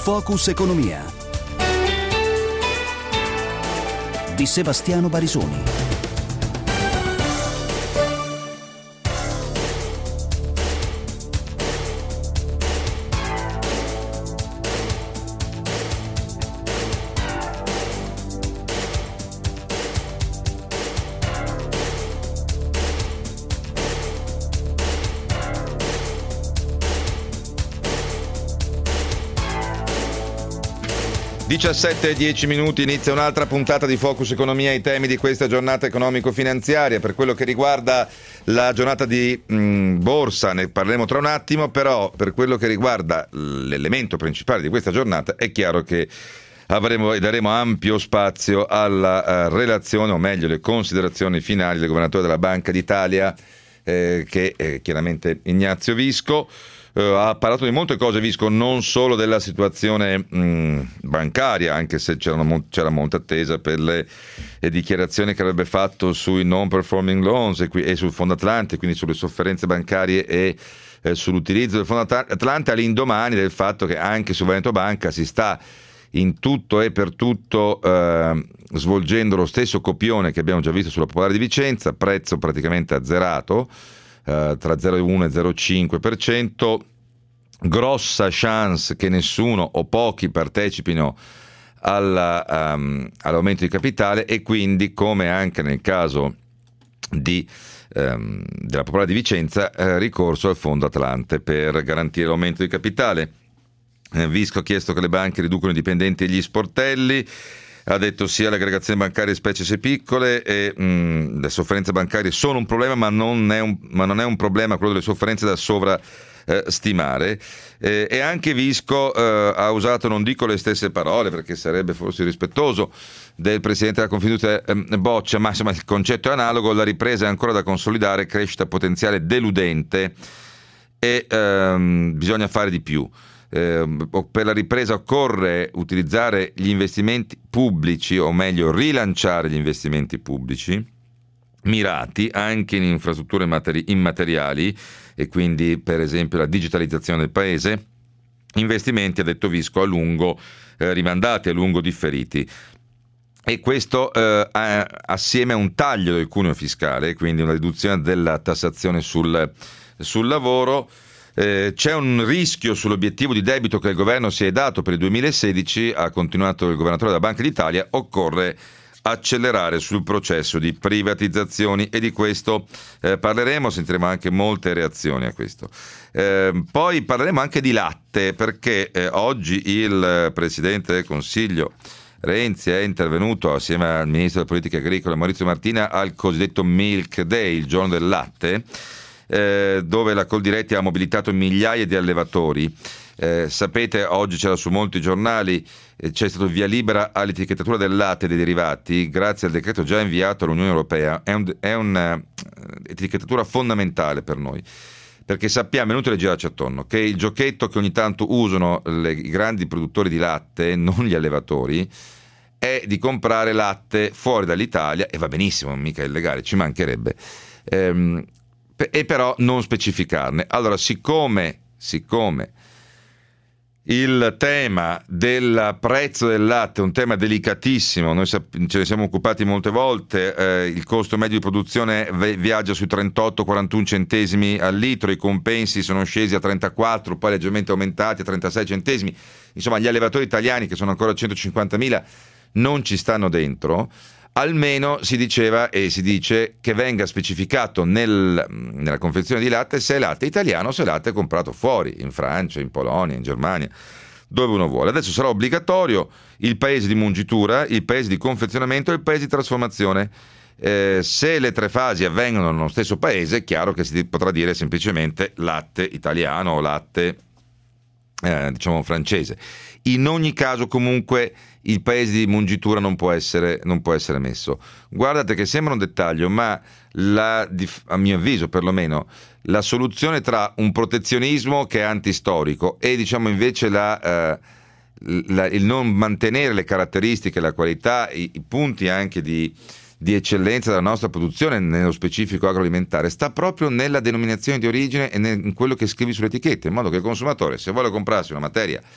Focus Economia di Sebastiano Barisoni. e 10 minuti, inizia un'altra puntata di Focus Economia, i temi di questa giornata economico-finanziaria. Per quello che riguarda la giornata di borsa ne parleremo tra un attimo, però per quello che riguarda l'elemento principale di questa giornata è chiaro che avremo e daremo ampio spazio alla relazione, o meglio le considerazioni finali del governatore della Banca d'Italia, che è chiaramente Ignazio Visco. Ha parlato di molte cose Visco, non solo della situazione bancaria, anche se c'era molta attesa per le dichiarazioni che avrebbe fatto sui non performing loans e sul Fondo Atlante, quindi sulle sofferenze bancarie e sull'utilizzo del Fondo Atlante, all'indomani del fatto che anche su Veneto Banca si sta in tutto e per tutto svolgendo lo stesso copione che abbiamo già visto sulla Popolare di Vicenza, prezzo praticamente azzerato, tra 0,1 e 0,5%, grossa chance che nessuno o pochi partecipino all'aumento di capitale, e quindi, come anche nel caso della Popolare di Vicenza, ricorso al Fondo Atlante per garantire l'aumento di capitale. Visco ha chiesto che le banche riducano i dipendenti e gli sportelli. Ha detto sì alle aggregazioni bancarie specie se piccole, e le sofferenze bancarie sono un problema, ma non è un problema quello delle sofferenze da sovrastimare. E anche Visco ha usato, non dico le stesse parole perché sarebbe forse irrispettoso del Presidente della Confindustria Boccia, ma insomma il concetto è analogo: la ripresa è ancora da consolidare, crescita potenziale deludente e bisogna fare di più. Per la ripresa occorre utilizzare gli investimenti pubblici, o meglio rilanciare gli investimenti pubblici mirati anche in infrastrutture immateriali, e quindi per esempio la digitalizzazione del paese, investimenti, ha detto Visco, a lungo rimandati, a lungo differiti. E questo assieme a un taglio del cuneo fiscale, quindi una riduzione della tassazione sul lavoro. C'è un rischio sull'obiettivo di debito che il governo si è dato per il 2016, ha continuato il governatore della Banca d'Italia. Occorre accelerare sul processo di privatizzazioni, e di questo parleremo, sentiremo anche molte reazioni a questo. Poi parleremo anche di latte, perché oggi il Presidente del Consiglio Renzi è intervenuto assieme al Ministro delle Politiche Agricole Maurizio Martina al cosiddetto Milk Day, il giorno del latte, dove la Coldiretti ha mobilitato migliaia di allevatori. Sapete, oggi c'era su molti giornali, c'è stato via libera all'etichettatura del latte e dei derivati grazie al decreto già inviato all'Unione Europea. È un'etichettatura fondamentale per noi, perché sappiamo, è inutile girarci attorno, che il giochetto che ogni tanto usano i grandi produttori di latte, non gli allevatori, è di comprare latte fuori dall'Italia, e va benissimo, mica è illegale, ci mancherebbe, e però non specificarne. Allora, siccome il tema del prezzo del latte è un tema delicatissimo, noi ce ne siamo occupati molte volte, il costo medio di produzione viaggia sui 38-41 centesimi al litro, i compensi sono scesi a 34, poi leggermente aumentati a 36 centesimi, insomma gli allevatori italiani, che sono ancora 150.000, non ci stanno dentro. Almeno si diceva e si dice che venga specificato nella confezione di latte se è latte italiano o se è latte comprato fuori, in Francia, in Polonia, in Germania, dove uno vuole. Adesso sarà obbligatorio il paese di mungitura, il paese di confezionamento e il paese di trasformazione. Se le tre fasi avvengono nello stesso paese, è chiaro che si potrà dire semplicemente latte italiano o latte diciamo francese. In ogni caso, comunque, il paese di mungitura non può essere messo. Guardate che sembra un dettaglio, ma a mio avviso perlomeno, la soluzione tra un protezionismo che è antistorico e diciamo invece il non mantenere le caratteristiche, la qualità, i punti anche di eccellenza della nostra produzione, nello specifico agroalimentare, sta proprio nella denominazione di origine e in quello che scrivi sulle etichette, in modo che il consumatore, se vuole comprarsi una materia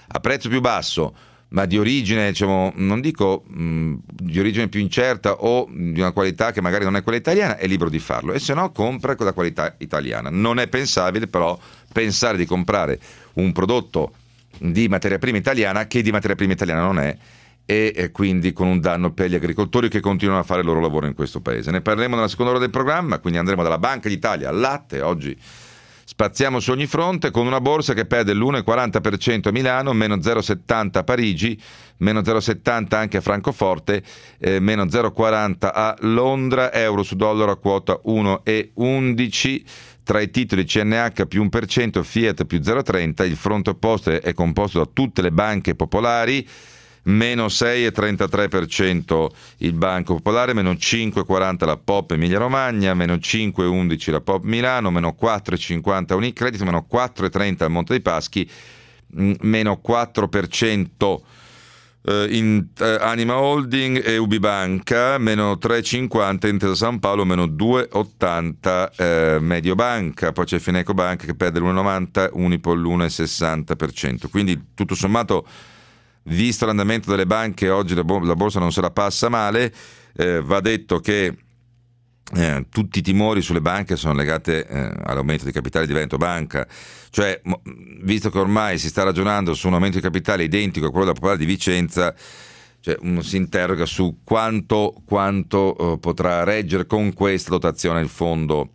a prezzo più basso, ma di origine, diciamo, non dico di origine più incerta o di una qualità che magari non è quella italiana, è libero di farlo, e se no compra con la qualità italiana. Non è pensabile però pensare di comprare un prodotto di materia prima italiana che di materia prima italiana non è, e quindi con un danno per gli agricoltori che continuano a fare il loro lavoro in questo paese. Ne parleremo nella seconda ora del programma, quindi andremo dalla Banca d'Italia al latte. Oggi spaziamo su ogni fronte con una borsa che perde l'1,40% a Milano, meno 0,70 a Parigi, meno 0,70 anche a Francoforte, meno 0,40 a Londra, euro su dollaro a quota 1,11. Tra i titoli CNH più 1%, Fiat più 0,30, il fronte opposto è composto da tutte le banche popolari, meno 6,33% il Banco Popolare, meno 5,40 la Pop Emilia Romagna, meno 5,11 la Pop Milano, meno 4,50 Unicredit, meno 4,30 il Monte dei Paschi, meno 4% Anima Holding e Ubibanca, meno 3,50 Intesa San Paolo, meno 2,80 Mediobanca, poi c'è Fineco Banca che perde l'1,90, Unipol l'1,60%. Quindi tutto sommato, visto l'andamento delle banche, oggi la borsa non se la passa male. Va detto che tutti i timori sulle banche sono legati all'aumento di capitale di Veneto Banca, cioè visto che ormai si sta ragionando su un aumento di capitale identico a quello della Popolare di Vicenza, cioè uno si interroga su quanto potrà reggere con questa dotazione il fondo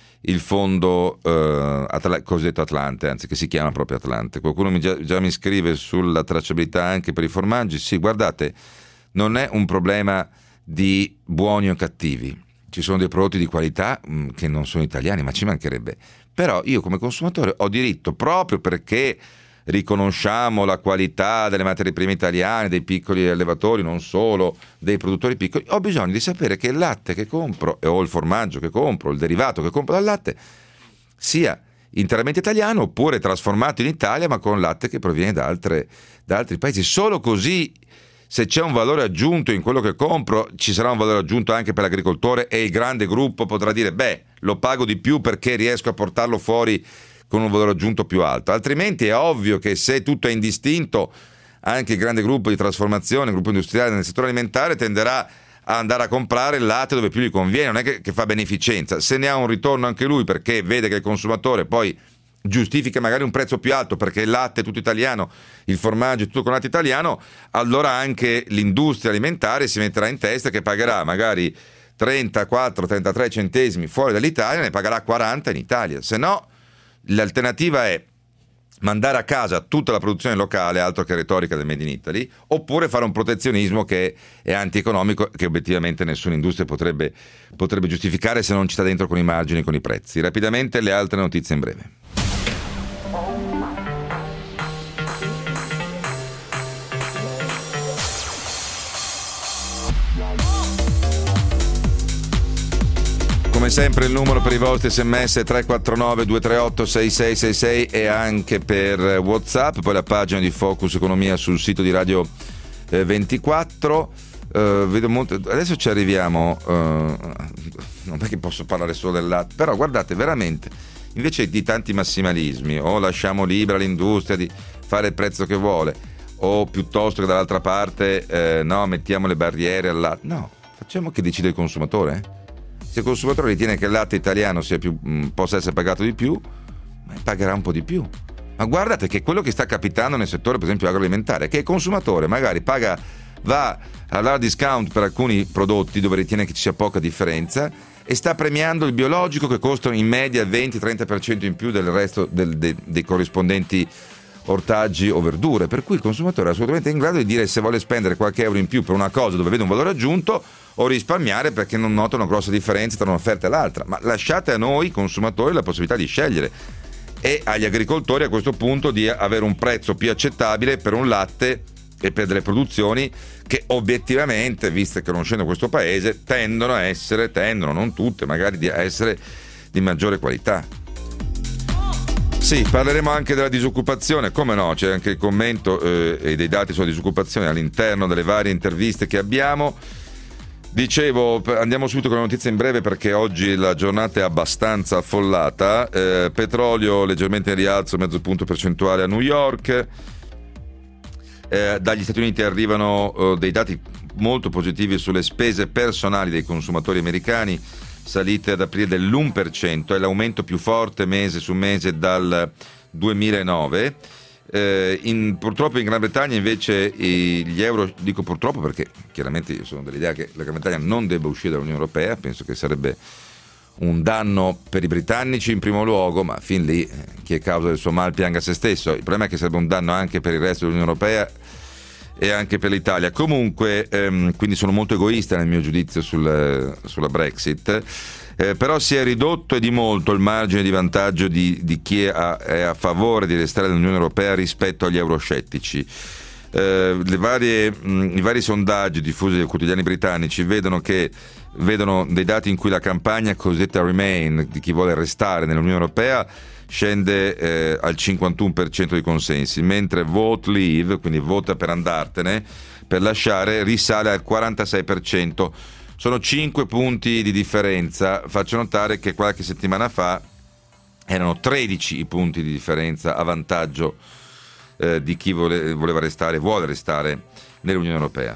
cosiddetto Atlante, anzi che si chiama proprio Atlante. Qualcuno già mi scrive sulla tracciabilità anche per i formaggi. Sì, guardate, non è un problema di buoni o cattivi, ci sono dei prodotti di qualità che non sono italiani, ma ci mancherebbe, però io come consumatore ho diritto, proprio perché riconosciamo la qualità delle materie prime italiane, dei piccoli allevatori, non solo dei produttori piccoli, ho bisogno di sapere che il latte che compro o il formaggio che compro, il derivato che compro dal latte, sia interamente italiano oppure trasformato in Italia ma con latte che proviene da altri paesi. Solo così, se c'è un valore aggiunto in quello che compro, ci sarà un valore aggiunto anche per l'agricoltore e il grande gruppo potrà dire lo pago di più perché riesco a portarlo fuori con un valore aggiunto più alto. Altrimenti è ovvio che se tutto è indistinto, anche il grande gruppo di trasformazione, il gruppo industriale nel settore alimentare tenderà a andare a comprare il latte dove più gli conviene, non è che fa beneficenza. Se ne ha un ritorno anche lui perché vede che il consumatore poi giustifica magari un prezzo più alto perché il latte è tutto italiano, il formaggio è tutto con latte italiano, allora anche l'industria alimentare si metterà in testa che pagherà magari 34-33 centesimi fuori dall'Italia, ne pagherà 40 in Italia. Se no, l'alternativa è mandare a casa tutta la produzione locale, altro che retorica del Made in Italy, oppure fare un protezionismo che è antieconomico, che obiettivamente nessuna industria potrebbe giustificare se non ci sta dentro con i margini, con i prezzi. Rapidamente le altre notizie in breve. Come sempre il numero per i vostri sms è 349 238 6666 e anche per WhatsApp, poi la pagina di Focus Economia sul sito di Radio 24. Vedo molto, adesso ci arriviamo, non è che posso parlare solo del latte, però guardate, veramente, invece di tanti massimalismi, o lasciamo libera l'industria di fare il prezzo che vuole, o piuttosto che dall'altra parte no, mettiamo le barriere al latte, no, facciamo che decide il consumatore. Se il consumatore ritiene che il latte italiano possa essere pagato di più, pagherà un po' di più. Ma guardate che quello che sta capitando nel settore, per esempio agroalimentare, è che il consumatore magari va alla discount per alcuni prodotti dove ritiene che ci sia poca differenza e sta premiando il biologico che costa in media il 20-30% in più del resto dei corrispondenti ortaggi o verdure, per cui il consumatore è assolutamente in grado di dire se vuole spendere qualche euro in più per una cosa dove vede un valore aggiunto o risparmiare perché non nota una grossa differenza tra un'offerta e l'altra. Ma lasciate a noi consumatori la possibilità di scegliere e agli agricoltori a questo punto di avere un prezzo più accettabile per un latte e per delle produzioni che obiettivamente, visto che conoscendo questo paese, tendono, non tutte, magari a essere di maggiore qualità. Sì, parleremo anche della disoccupazione, come no, c'è anche il commento e dei dati sulla disoccupazione all'interno delle varie interviste che abbiamo. Dicevo, andiamo subito con la notizia in breve perché oggi la giornata è abbastanza affollata. Petrolio leggermente in rialzo, mezzo punto percentuale a New York. Dagli Stati Uniti arrivano dei dati molto positivi sulle spese personali dei consumatori americani, salite ad aprile dell'1%, è l'aumento più forte mese su mese dal 2009. Purtroppo in Gran Bretagna invece gli euro, dico purtroppo perché chiaramente io sono dell'idea che la Gran Bretagna non debba uscire dall'Unione Europea, penso che sarebbe un danno per i britannici in primo luogo, ma fin lì chi è causa del suo mal pianga se stesso. Il problema è che sarebbe un danno anche per il resto dell'Unione Europea e anche per l'Italia. Comunque quindi sono molto egoista nel mio giudizio sulla Brexit, però si è ridotto e di molto il margine di vantaggio di chi è a favore di restare nell'Unione Europea rispetto agli euroscettici. I vari sondaggi diffusi dai quotidiani britannici vedono dei dati in cui la campagna cosiddetta Remain di chi vuole restare nell'Unione Europea scende al 51% di consensi, mentre Vote Leave, quindi vota per andartene, per lasciare, risale al 46%. Sono 5 punti di differenza. Faccio notare che qualche settimana fa erano 13 i punti di differenza a vantaggio di chi vuole restare nell'Unione Europea.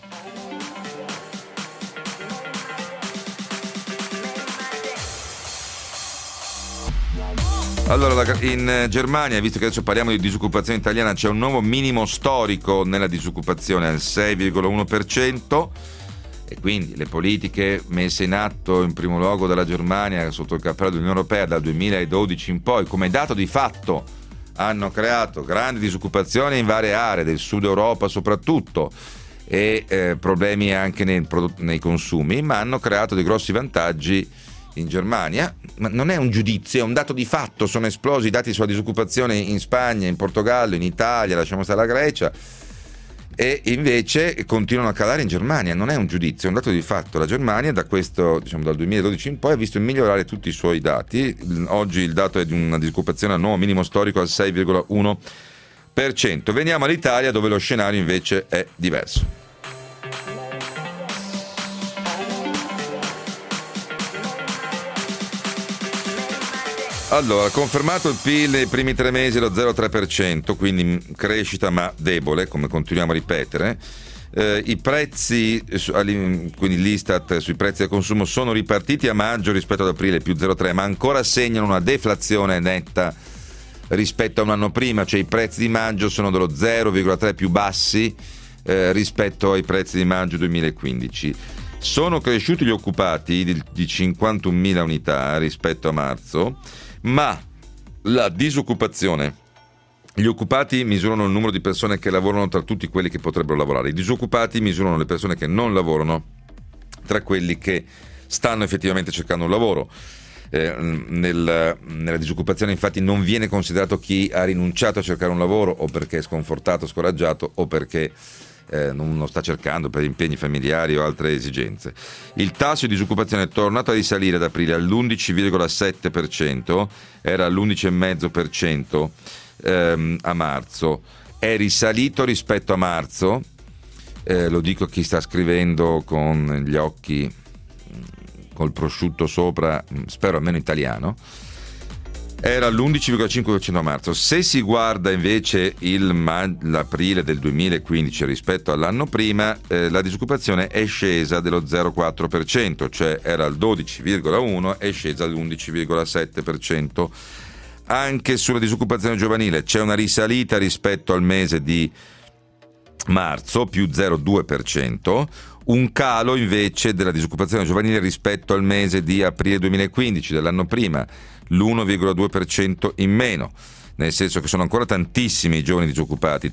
Allora, in Germania, visto che adesso parliamo di disoccupazione italiana, c'è un nuovo minimo storico nella disoccupazione al 6,1%. E quindi le politiche messe in atto in primo luogo dalla Germania sotto il cappello dell'Unione Europea dal 2012 in poi, come dato di fatto, hanno creato grande disoccupazione in varie aree del sud Europa soprattutto e problemi anche nei consumi, ma hanno creato dei grossi vantaggi in Germania. Ma non è un giudizio, è un dato di fatto. Sono esplosi i dati sulla disoccupazione in Spagna, in Portogallo, in Italia, lasciamo stare la Grecia, e invece continuano a calare in Germania. Non è un giudizio, è un dato di fatto. La Germania dal 2012 in poi ha visto migliorare tutti i suoi dati. Oggi il dato è di una disoccupazione al nuovo minimo storico al 6,1%. Veniamo all'Italia, dove lo scenario invece è diverso. Allora, confermato il PIL nei primi 3 mesi allo 0,3%, quindi crescita ma debole, come continuiamo a ripetere. I prezzi, quindi l'Istat sui prezzi del consumo, sono ripartiti a maggio rispetto ad aprile, più 0,3%, ma ancora segnano una deflazione netta rispetto a un anno prima, cioè i prezzi di maggio sono dello 0,3% più bassi rispetto ai prezzi di maggio 2015. Sono cresciuti gli occupati di 51.000 unità rispetto a marzo, ma la disoccupazione, gli occupati misurano il numero di persone che lavorano tra tutti quelli che potrebbero lavorare, i disoccupati misurano le persone che non lavorano tra quelli che stanno effettivamente cercando un lavoro. Nella disoccupazione infatti non viene considerato chi ha rinunciato a cercare un lavoro o perché è sconfortato, scoraggiato o perché non lo sta cercando per impegni familiari o altre esigenze. Il tasso di disoccupazione è tornato a risalire ad aprile all'11,7%, era all'11,5% a marzo, è risalito rispetto a marzo, lo dico a chi sta scrivendo con gli occhi col prosciutto sopra, spero almeno italiano. Era l'11,5% a marzo. Se si guarda invece l'aprile del 2015 rispetto all'anno prima, la disoccupazione è scesa dello 0,4%, cioè era al 12,1%, è scesa all'11,7%. Anche sulla disoccupazione giovanile c'è una risalita rispetto al mese di marzo, più 0,2%, un calo invece della disoccupazione giovanile rispetto al mese di aprile 2015 dell'anno prima, l'1,2% in meno, nel senso che sono ancora tantissimi i giovani disoccupati,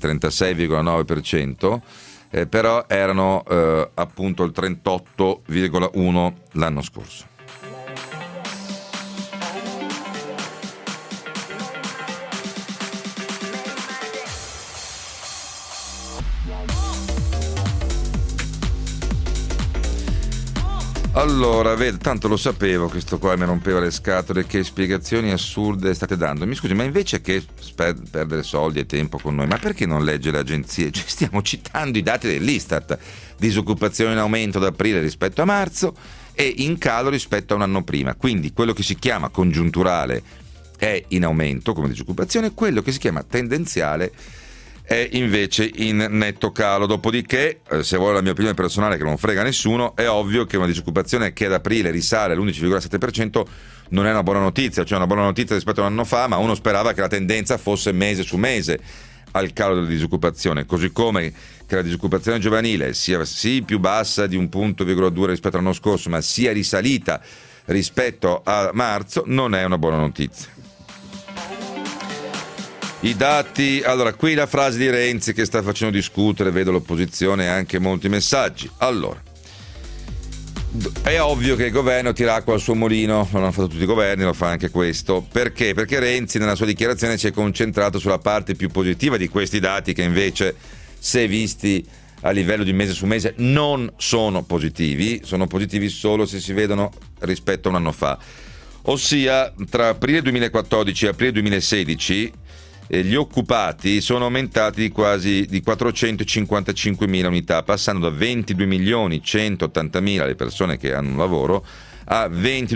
36,9%, però erano appunto il 38,1% l'anno scorso. Allora, tanto lo sapevo, questo qua mi rompeva le scatole, che spiegazioni assurde state dando. Mi scusi, ma invece che perdere soldi e tempo con noi, ma perché non legge le agenzie? Cioè, stiamo citando i dati dell'Istat, disoccupazione in aumento da aprile rispetto a marzo e in calo rispetto a un anno prima, quindi quello che si chiama congiunturale è in aumento come disoccupazione, quello che si chiama tendenziale è invece in netto calo. Dopodiché, se vuole la mia opinione personale, che non frega nessuno, è ovvio che una disoccupazione che ad aprile risale all'11,7% non è una buona notizia, cioè una buona notizia rispetto a un anno fa, ma uno sperava che la tendenza fosse mese su mese al calo della disoccupazione, così come che la disoccupazione giovanile sia sì più bassa di 1,2 rispetto all'anno scorso, ma sia risalita rispetto a marzo, non è una buona notizia. I dati, allora qui la frase di Renzi che sta facendo discutere, vedo l'opposizione e anche molti messaggi. Allora, è ovvio che il governo tira acqua al suo mulino, non hanno fatto tutti i governi, lo fa anche questo. Perché? Perché Renzi nella sua dichiarazione si è concentrato sulla parte più positiva di questi dati che invece, se visti a livello di mese su mese, non sono positivi solo se si vedono rispetto a un anno fa. Ossia, tra aprile 2014 e aprile 2016 gli occupati sono aumentati di quasi di 455.000 unità, passando da 22.180.000 le persone che hanno un lavoro a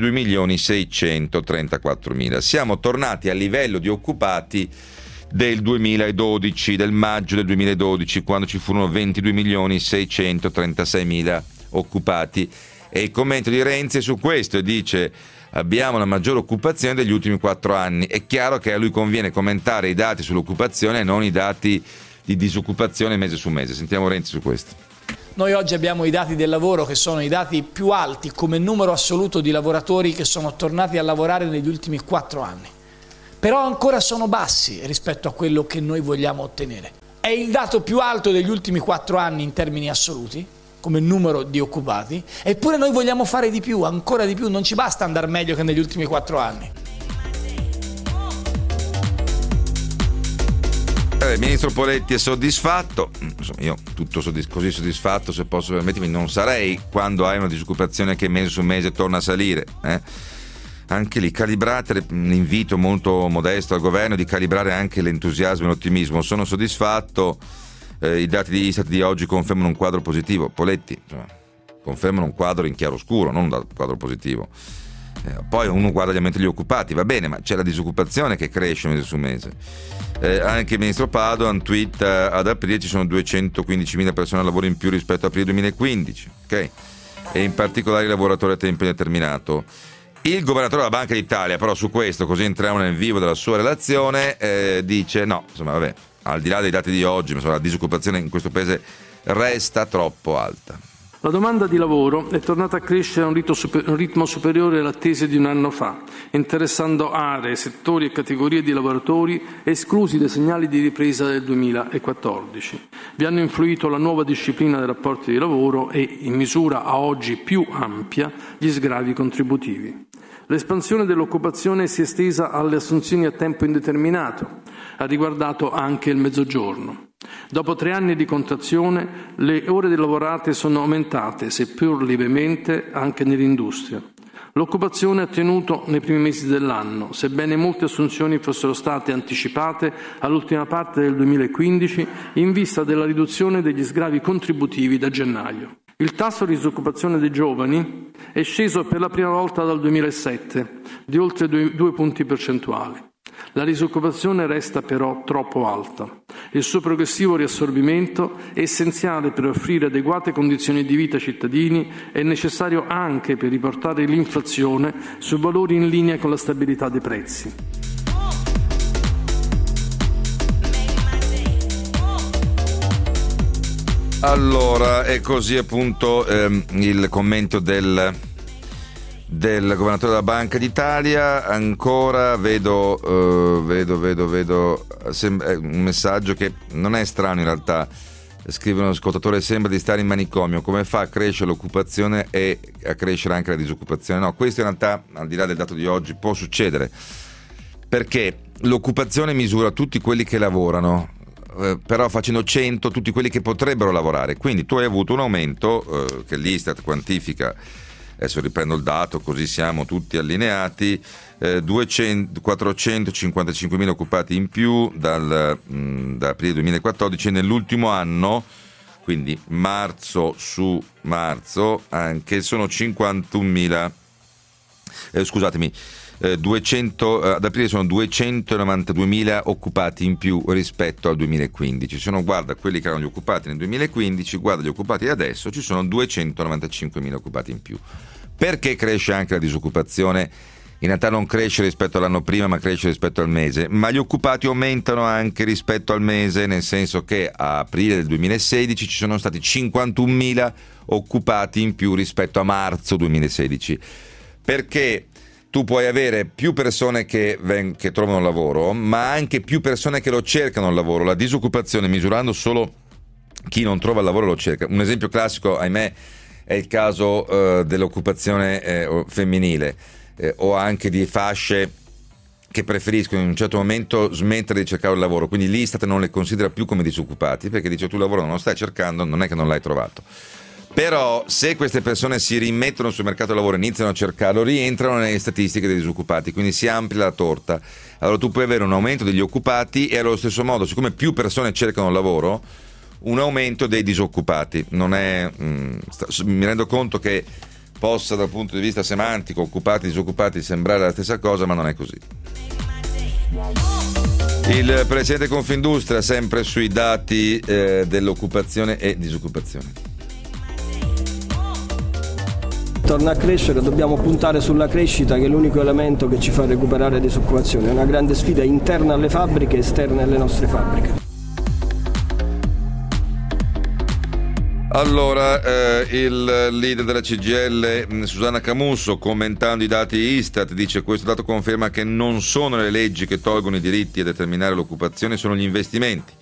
22.634.000. Siamo tornati al livello di occupati del 2012, del maggio del 2012, quando ci furono 22.636.000 occupati. E il commento di Renzi è su questo e dice: abbiamo la maggiore occupazione degli ultimi 4 anni. È chiaro che a lui conviene commentare i dati sull'occupazione e non i dati di disoccupazione mese su mese. Sentiamo Renzi su questo. Noi oggi abbiamo i dati del lavoro che sono i dati più alti come numero assoluto di lavoratori che sono tornati a lavorare negli ultimi 4 anni. Però ancora sono bassi rispetto a quello che noi vogliamo ottenere. È il dato più alto degli ultimi 4 anni in termini assoluti, come numero di occupati, eppure noi vogliamo fare di più, ancora di più, non ci basta andare meglio che negli ultimi 4 anni. Il ministro Poletti è soddisfatto. Insomma, io tutto così soddisfatto, se posso permettermi, non sarei quando hai una disoccupazione che mese su mese torna a salire. Anche lì calibrate l'invito molto modesto al governo di calibrare anche l'entusiasmo e l'ottimismo. Sono soddisfatto. I dati di Istat di oggi confermano un quadro positivo. Poletti, confermano un quadro in chiaroscuro, non un quadro positivo. Poi uno guarda gli aumenti degli occupati, va bene, ma c'è la disoccupazione che cresce mese su mese. Anche il ministro Padoan tweet: ad aprile ci sono 215.000 persone al lavoro in più rispetto a aprile 2015, ok? E in particolare i lavoratori a tempo indeterminato. Il governatore della Banca d'Italia, però, su questo, così entriamo nel vivo della sua relazione, dice no, insomma, vabbè, al di là dei dati di oggi, la disoccupazione in questo paese resta troppo alta. La domanda di lavoro è tornata a crescere a un ritmo superiore alle attese di un anno fa, interessando aree, settori e categorie di lavoratori esclusi dai segnali di ripresa del 2014. Vi hanno influito la nuova disciplina dei rapporti di lavoro e, in misura a oggi più ampia, gli sgravi contributivi. L'espansione dell'occupazione si è estesa alle assunzioni a tempo indeterminato, ha riguardato anche il Mezzogiorno. Dopo 3 anni di contrazione, le ore lavorate sono aumentate, seppur lievemente, anche nell'industria. L'occupazione ha tenuto nei primi mesi dell'anno, sebbene molte assunzioni fossero state anticipate all'ultima parte del 2015 in vista della riduzione degli sgravi contributivi da gennaio. Il tasso di disoccupazione dei giovani è sceso per la prima volta dal 2007, di oltre 2 punti percentuali. La disoccupazione resta però troppo alta. Il suo progressivo riassorbimento è essenziale per offrire adeguate condizioni di vita ai cittadini e necessario anche per riportare l'inflazione su valori in linea con la stabilità dei prezzi. Allora, è così appunto il commento del governatore della Banca d'Italia. Ancora vedo un messaggio che non è strano in realtà. Scrive un ascoltatore: sembra di stare in manicomio, come fa a crescere l'occupazione e a crescere anche la disoccupazione? No, questo in realtà, al di là del dato di oggi, può succedere, perché l'occupazione misura tutti quelli che lavorano, però facendo 100 tutti quelli che potrebbero lavorare. Quindi tu hai avuto un aumento che l'Istat quantifica. Adesso riprendo il dato così siamo tutti allineati: 455.000 occupati in più da aprile 2014, nell'ultimo anno, quindi marzo su marzo, anche sono 51.000 scusatemi, ad aprile sono 292.000 occupati in più rispetto al 2015. Se uno guarda quelli che erano gli occupati nel 2015, guarda gli occupati adesso, ci sono 295.000 occupati in più. Perché cresce anche la disoccupazione? In realtà non cresce rispetto all'anno prima, ma cresce rispetto al mese, ma gli occupati aumentano anche rispetto al mese, nel senso che a aprile del 2016 ci sono stati 51.000 occupati in più rispetto a marzo 2016. Perché tu puoi avere più persone che trovano lavoro, ma anche più persone che lo cercano il lavoro. La disoccupazione, misurando solo chi non trova il lavoro, lo cerca. Un esempio classico, ahimè, è il caso dell'occupazione femminile, o anche di fasce che preferiscono in un certo momento smettere di cercare il lavoro. Quindi l'Istat non le considera più come disoccupati, perché dice: tu il lavoro non lo stai cercando, non è che non l'hai trovato. Però se queste persone si rimettono sul mercato del lavoro, iniziano a cercarlo, rientrano nelle statistiche dei disoccupati, quindi si amplia la torta. Allora tu puoi avere un aumento degli occupati e allo stesso modo, siccome più persone cercano il lavoro, un aumento dei disoccupati. Non è, mi rendo conto che possa dal punto di vista semantico, occupati e disoccupati, sembrare la stessa cosa, ma non è così. Il presidente Confindustria sempre sui dati dell'occupazione e disoccupazione. Torna a crescere, dobbiamo puntare sulla crescita, che è l'unico elemento che ci fa recuperare disoccupazione. È una grande sfida interna alle fabbriche e esterna alle nostre fabbriche. Allora, il leader della CGIL, Susanna Camusso, commentando i dati Istat, dice: questo dato conferma che non sono le leggi che tolgono i diritti a determinare l'occupazione, sono gli investimenti.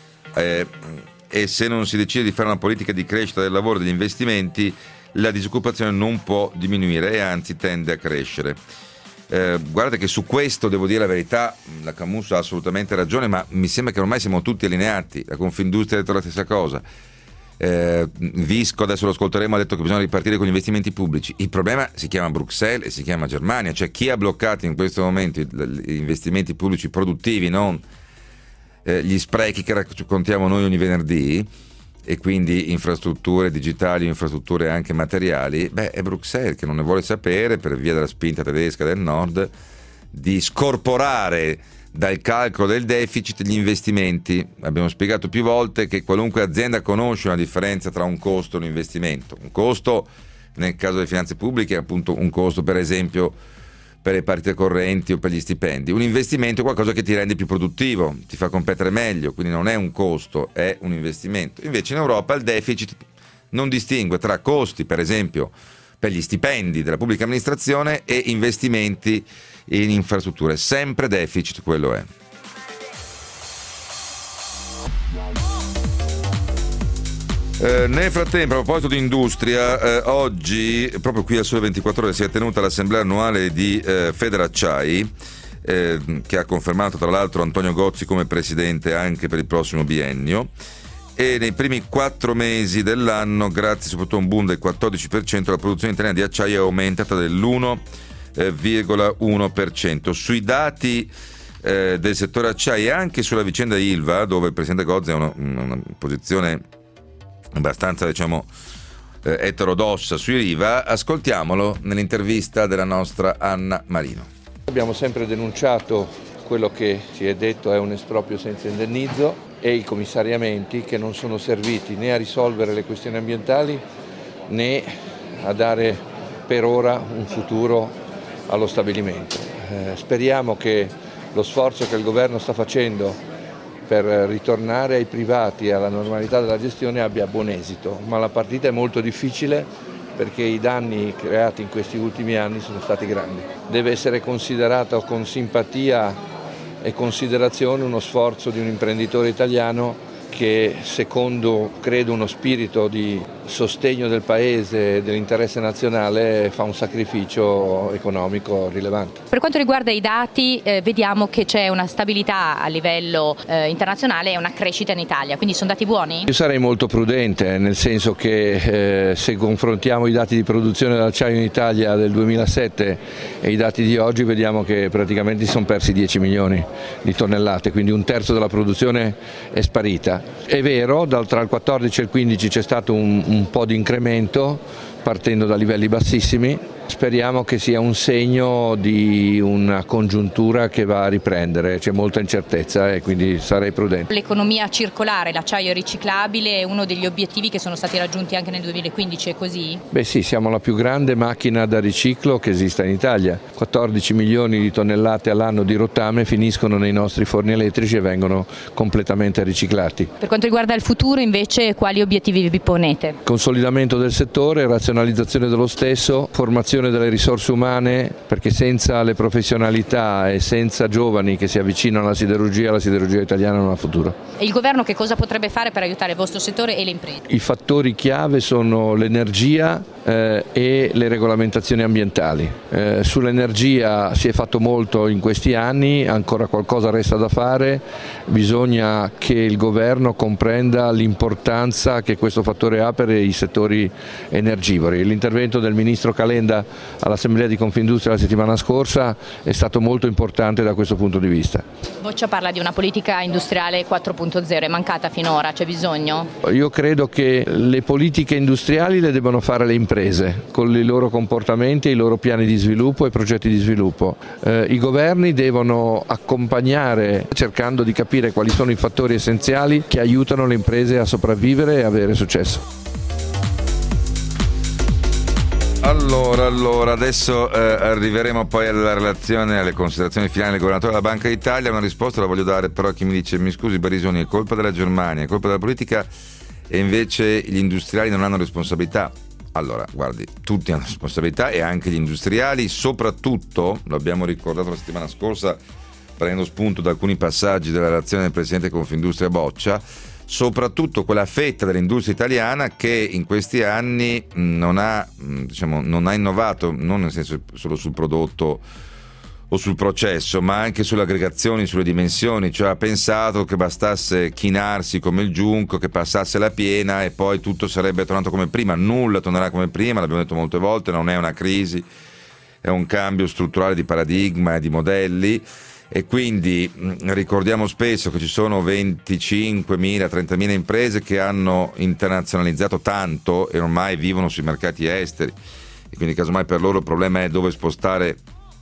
E se non si decide di fare una politica di crescita del lavoro e degli investimenti, la disoccupazione non può diminuire e anzi tende a crescere. Guardate che su questo devo dire la verità, la Camusso ha assolutamente ragione, ma mi sembra che ormai siamo tutti allineati. La Confindustria ha detto la stessa cosa. Visco, adesso lo ascolteremo, ha detto che bisogna ripartire con gli investimenti pubblici. Il problema si chiama Bruxelles e si chiama Germania, cioè chi ha bloccato in questo momento gli investimenti pubblici produttivi, non gli sprechi che raccontiamo noi ogni venerdì, e quindi infrastrutture digitali, infrastrutture anche materiali, è Bruxelles, che non ne vuole sapere, per via della spinta tedesca del nord, di scorporare dal calcolo del deficit gli investimenti. Abbiamo spiegato più volte che qualunque azienda conosce una differenza tra un costo e un investimento. Un costo, nel caso delle finanze pubbliche, è appunto un costo, per esempio, per le partite correnti o per gli stipendi. Un investimento è qualcosa che ti rende più produttivo, ti fa competere meglio, quindi non è un costo, è un investimento. Invece in Europa il deficit non distingue tra costi, per esempio, per gli stipendi della pubblica amministrazione, e investimenti in infrastrutture. Sempre deficit quello è. Nel frattempo, a proposito di industria, oggi, proprio qui al Sole 24 Ore, si è tenuta l'assemblea annuale di Federacciai, che ha confermato tra l'altro Antonio Gozzi come presidente anche per il prossimo biennio, e nei primi 4 mesi dell'anno, grazie soprattutto a un boom del 14%, la produzione italiana di acciaio è aumentata dell'1,1%. Sui dati del settore acciaio e anche sulla vicenda Ilva, dove il presidente Gozzi ha una posizione abbastanza, diciamo, eterodossa sui Riva, ascoltiamolo nell'intervista della nostra Anna Marino. Abbiamo sempre denunciato quello che si è detto è un esproprio senza indennizzo e i commissariamenti che non sono serviti né a risolvere le questioni ambientali né a dare per ora un futuro allo stabilimento. Speriamo che lo sforzo che il governo sta facendo per ritornare ai privati e alla normalità della gestione abbia buon esito, ma la partita è molto difficile perché i danni creati in questi ultimi anni sono stati grandi. Deve essere considerato con simpatia e considerazione uno sforzo di un imprenditore italiano che, secondo credo uno spirito di sostegno del paese e dell'interesse nazionale, fa un sacrificio economico rilevante. Per quanto riguarda i dati, vediamo che c'è una stabilità a livello internazionale e una crescita in Italia, quindi sono dati buoni? Io sarei molto prudente, nel senso che se confrontiamo i dati di produzione dell'acciaio in Italia del 2007 e i dati di oggi, vediamo che praticamente si sono persi 10 milioni di tonnellate, quindi un terzo della produzione è sparita. È vero, tra il 14 e il 15 c'è stato un po' di incremento partendo da livelli bassissimi, Speriamo che sia un segno di una congiuntura che va a riprendere, c'è molta incertezza e quindi sarei prudente. L'economia circolare, l'acciaio riciclabile è uno degli obiettivi che sono stati raggiunti anche nel 2015, è così? Beh sì, siamo la più grande macchina da riciclo che esista in Italia. 14 milioni di tonnellate all'anno di rottame finiscono nei nostri forni elettrici e vengono completamente riciclati. Per quanto riguarda il futuro invece, quali obiettivi vi ponete? Consolidamento del settore, razionalizzazione dello stesso, formazione delle risorse umane, perché senza le professionalità e senza giovani che si avvicinano alla siderurgia italiana non ha futuro. E il governo che cosa potrebbe fare per aiutare il vostro settore e le imprese? I fattori chiave sono l'energia e le regolamentazioni ambientali. Sull'energia si è fatto molto in questi anni, ancora qualcosa resta da fare, bisogna che il governo comprenda l'importanza che questo fattore ha per i settori energivori. L'intervento del ministro Calenda all'Assemblea di Confindustria la settimana scorsa è stato molto importante da questo punto di vista. Boccia parla di una politica industriale 4.0, è mancata finora, c'è bisogno? Io credo che le politiche industriali le debbano fare le imprese con i loro comportamenti, i loro piani di sviluppo e progetti di sviluppo. I governi devono accompagnare cercando di capire quali sono i fattori essenziali che aiutano le imprese a sopravvivere e avere successo. Allora, adesso arriveremo poi alla relazione, alle considerazioni finali del governatore della Banca d'Italia. Una risposta la voglio dare però a chi mi dice: mi scusi Barisoni, è colpa della Germania, è colpa della politica e invece gli industriali non hanno responsabilità. Allora, guardi, tutti hanno responsabilità e anche gli industriali, soprattutto, lo abbiamo ricordato la settimana scorsa prendendo spunto da alcuni passaggi della relazione del Presidente Confindustria Boccia, soprattutto quella fetta dell'industria italiana che in questi anni non ha innovato, non nel senso solo sul prodotto o sul processo, ma anche sulle aggregazioni, sulle dimensioni, cioè ha pensato che bastasse chinarsi come il giunco, che passasse la piena e poi tutto sarebbe tornato come prima. Nulla tornerà come prima, l'abbiamo detto molte volte, non è una crisi, è un cambio strutturale di paradigma e di modelli. E quindi ricordiamo spesso che ci sono 25.000, 30.000 imprese che hanno internazionalizzato tanto e ormai vivono sui mercati esteri, e quindi casomai per loro il problema è dove spostare,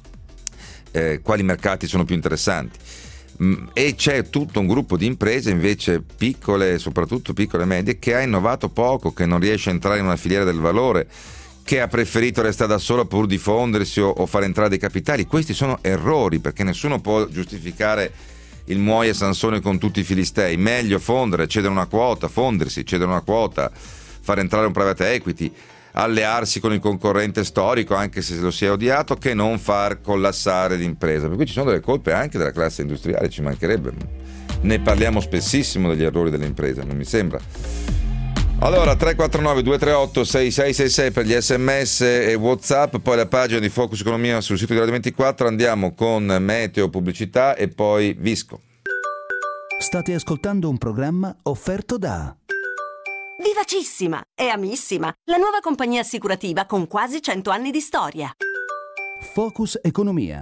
quali mercati sono più interessanti. E c'è tutto un gruppo di imprese invece piccole, soprattutto piccole e medie, che ha innovato poco, che non riesce a entrare in una filiera del valore, che ha preferito restare da sola pur di fondersi o fare entrare dei capitali. Questi sono errori, perché nessuno può giustificare il Muoia Sansone con tutti i filistei. Meglio fondere, cedere una quota, fondersi, cedere una quota, fare entrare un private equity, allearsi con il concorrente storico anche se lo si è odiato, che non far collassare l'impresa. Per cui ci sono delle colpe anche della classe industriale, ci mancherebbe. Ne parliamo spessissimo degli errori delle imprese, non mi sembra. Allora 349 238 6666 per gli sms e WhatsApp, poi la pagina di Focus Economia sul sito di Radio 24. Andiamo con meteo, pubblicità e poi Visco. State ascoltando un programma offerto da Vivacissima e Amissima, la nuova compagnia assicurativa con quasi 100 anni di storia. Focus Economia.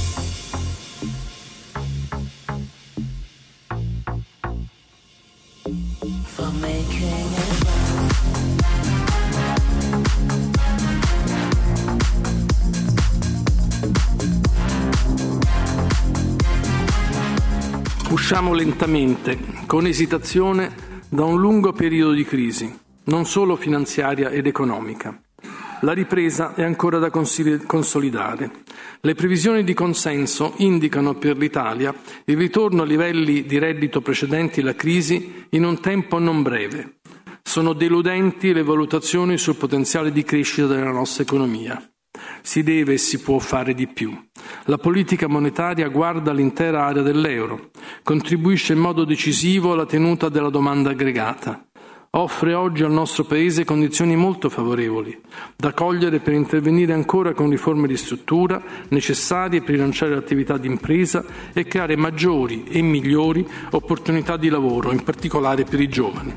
Usciamo lentamente, con esitazione, da un lungo periodo di crisi, non solo finanziaria ed economica. La ripresa è ancora da consolidare. Le previsioni di consenso indicano per l'Italia il ritorno a livelli di reddito precedenti la crisi in un tempo non breve. Sono deludenti le valutazioni sul potenziale di crescita della nostra economia. Si deve e si può fare di più. La politica monetaria guarda l'intera area dell'euro, contribuisce in modo decisivo alla tenuta della domanda aggregata. Offre oggi al nostro Paese condizioni molto favorevoli, da cogliere per intervenire ancora con riforme di struttura necessarie per rilanciare l'attività di impresa e creare maggiori e migliori opportunità di lavoro, in particolare per i giovani.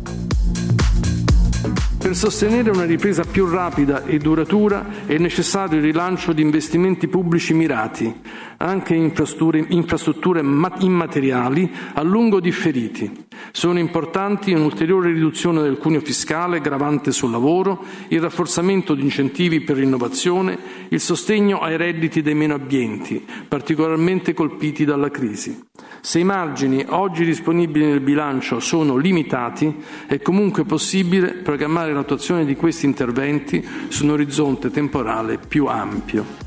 Per sostenere una ripresa più rapida e duratura è necessario il rilancio di investimenti pubblici mirati, anche in infrastrutture immateriali a lungo differiti, Sono importanti un'ulteriore riduzione del cuneo fiscale gravante sul lavoro, il rafforzamento di incentivi per l'innovazione, il sostegno ai redditi dei meno abbienti, particolarmente colpiti dalla crisi. Se i margini oggi disponibili nel bilancio sono limitati, è comunque possibile programmare l'attuazione di questi interventi su un orizzonte temporale più ampio.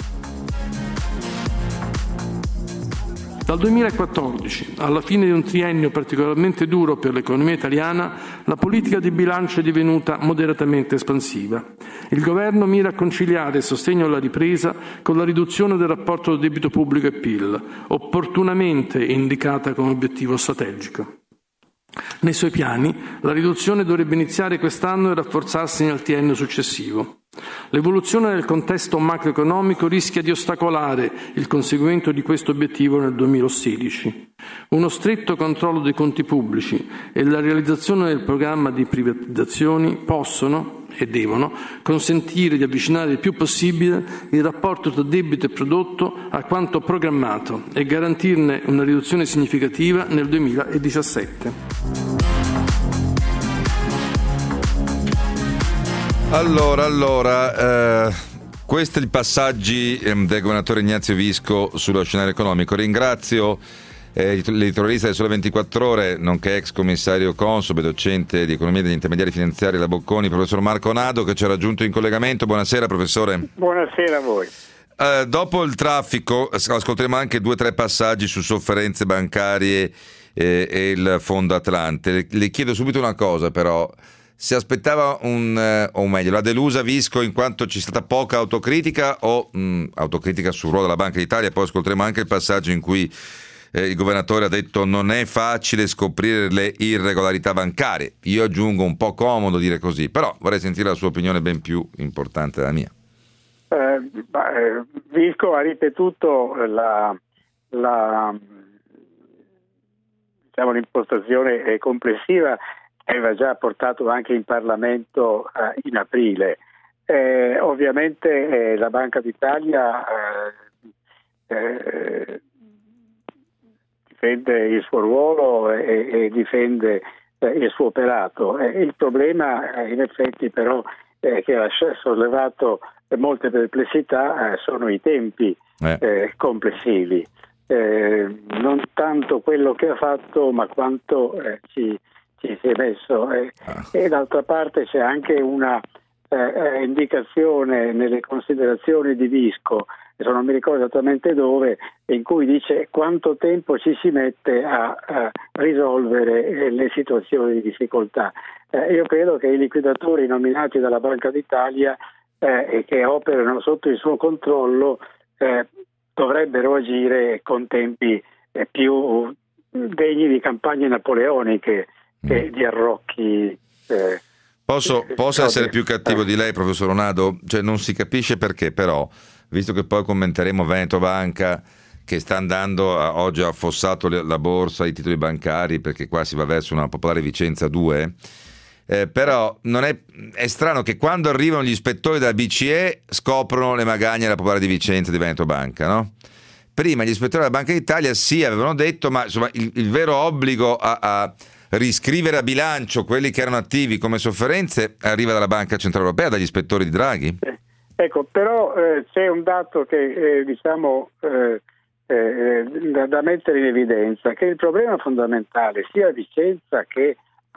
Dal 2014, alla fine di un triennio particolarmente duro per l'economia italiana, la politica di bilancio è divenuta moderatamente espansiva. Il Governo mira a conciliare il sostegno alla ripresa con la riduzione del rapporto debito pubblico e PIL, opportunamente indicata come obiettivo strategico. Nei suoi piani, la riduzione dovrebbe iniziare quest'anno e rafforzarsi nel triennio successivo. L'evoluzione del contesto macroeconomico rischia di ostacolare il conseguimento di questo obiettivo nel 2016. Uno stretto controllo dei conti pubblici e la realizzazione del programma di privatizzazioni possono e devono consentire di avvicinare il più possibile il rapporto tra debito e prodotto a quanto programmato e garantirne una riduzione significativa nel 2017. Allora, questi i passaggi del governatore Ignazio Visco sullo scenario economico. Ringrazio l'editorialista del Sole 24 Ore, nonché ex commissario Consob e docente di economia degli intermediari finanziari alla Bocconi, professor Marco Nado, che ci ha raggiunto in collegamento. Buonasera, professore. Buonasera a voi. Dopo il traffico ascolteremo anche 2 o 3 passaggi su sofferenze bancarie e il Fondo Atlante. Le chiedo subito una cosa, però. Si aspettava o meglio, la delusa Visco in quanto ci è stata poca autocritica o autocritica sul ruolo della Banca d'Italia? Poi ascolteremo anche il passaggio in cui il governatore ha detto non è facile scoprire le irregolarità bancarie. Io aggiungo un po' comodo dire così, però vorrei sentire la sua opinione ben più importante della mia. Visco ha ripetuto l'impostazione complessiva, aveva già portato anche in Parlamento in aprile. Ovviamente la Banca d'Italia difende il suo ruolo e difende il suo operato. Il problema in effetti però che ha sollevato molte perplessità sono i tempi complessivi. Non tanto quello che ha fatto, ma quanto ci si è messo e d'altra parte c'è anche una indicazione nelle considerazioni di Visco, adesso non mi ricordo esattamente dove, in cui dice quanto tempo ci si mette a risolvere le situazioni di difficoltà. Io credo che i liquidatori nominati dalla Banca d'Italia e che operano sotto il suo controllo dovrebbero agire con tempi più degni di campagne napoleoniche che di arrocchi. Posso essere più cattivo di lei, professor Nado? Cioè, non si capisce perché, però, visto che poi commenteremo Veneto Banca che sta andando oggi ha affossato la borsa, i titoli bancari, perché qua si va verso una Popolare Vicenza 2, però non è strano che quando arrivano gli ispettori della BCE scoprono le magagne della Popolare di Vicenza di Veneto Banca, no? Prima gli ispettori della Banca d'Italia avevano detto, ma insomma il vero obbligo a riscrivere a bilancio quelli che erano attivi come sofferenze arriva dalla Banca Centrale Europea, dagli ispettori di Draghi. Ecco, però c'è un dato che da mettere in evidenza, che il problema fondamentale sia a Vicenza che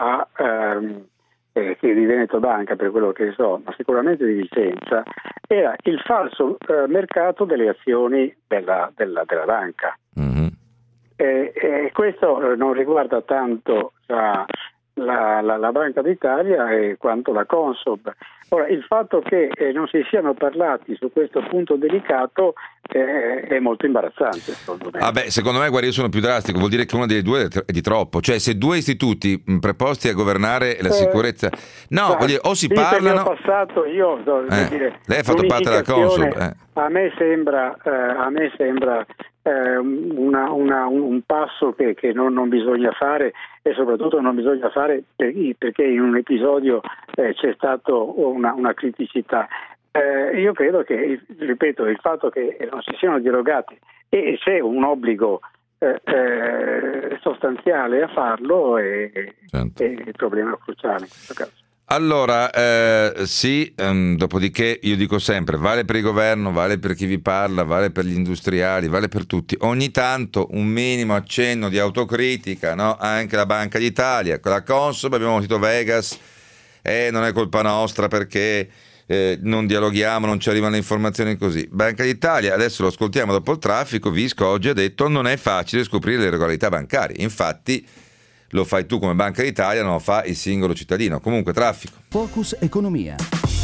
di Veneto Banca, per quello che so, ma sicuramente di Vicenza, era il falso mercato delle azioni della banca. Mm-hmm. Questo non riguarda tanto la Banca d'Italia quanto la Consob. Ora, il fatto che non si siano parlati su questo punto delicato è molto imbarazzante, secondo me. Secondo me, guarda, io sono più drastico, vuol dire che una delle due è di troppo. Cioè, se 2 istituti preposti a governare la sicurezza, vuol dire, o si parlano. Nel passato io dire, lei ha fatto parte della Consob. A me sembra un passo che non bisogna fare, e soprattutto non bisogna fare perché in un episodio c'è stato una criticità. Io credo che, ripeto, il fatto che non si siano dialogati e c'è un obbligo sostanziale a farlo e il problema cruciale in questo caso. Allora, sì, dopodiché io dico sempre, vale per il governo, vale per chi vi parla, vale per gli industriali, vale per tutti. Ogni tanto un minimo accenno di autocritica, no? Anche la Banca d'Italia, con la Consob abbiamo sentito Vegas, non è colpa nostra perché non dialoghiamo, non ci arrivano le informazioni così. Banca d'Italia, adesso lo ascoltiamo dopo il traffico, Visco oggi ha detto non è facile scoprire le irregolarità bancarie, infatti lo fai tu come Banca d'Italia, non lo fa il singolo cittadino. Comunque, traffico. Focus Economia.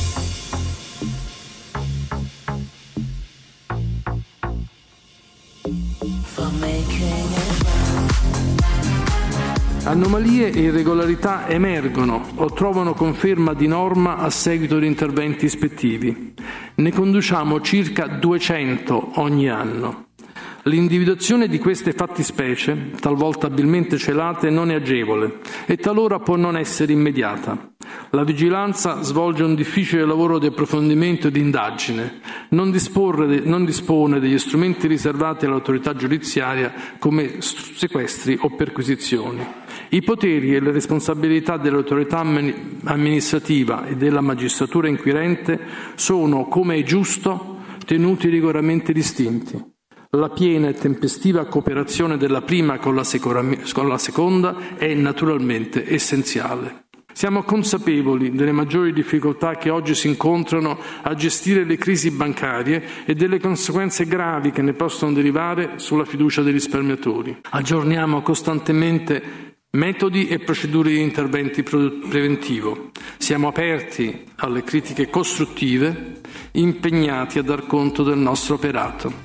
Anomalie e irregolarità emergono o trovano conferma di norma a seguito di interventi ispettivi. Ne conduciamo circa 200 ogni anno. L'individuazione di queste fattispecie, talvolta abilmente celate, non è agevole e talora può non essere immediata. La vigilanza svolge un difficile lavoro di approfondimento e di indagine, non dispone degli strumenti riservati all'autorità giudiziaria come sequestri o perquisizioni. I poteri e le responsabilità dell'autorità amministrativa e della magistratura inquirente sono, come è giusto, tenuti rigorosamente distinti. La piena e tempestiva cooperazione della prima con la seconda è naturalmente essenziale. Siamo consapevoli delle maggiori difficoltà che oggi si incontrano a gestire le crisi bancarie e delle conseguenze gravi che ne possono derivare sulla fiducia dei risparmiatori. Aggiorniamo costantemente metodi e procedure di interventi preventivo. Siamo aperti alle critiche costruttive, impegnati a dar conto del nostro operato.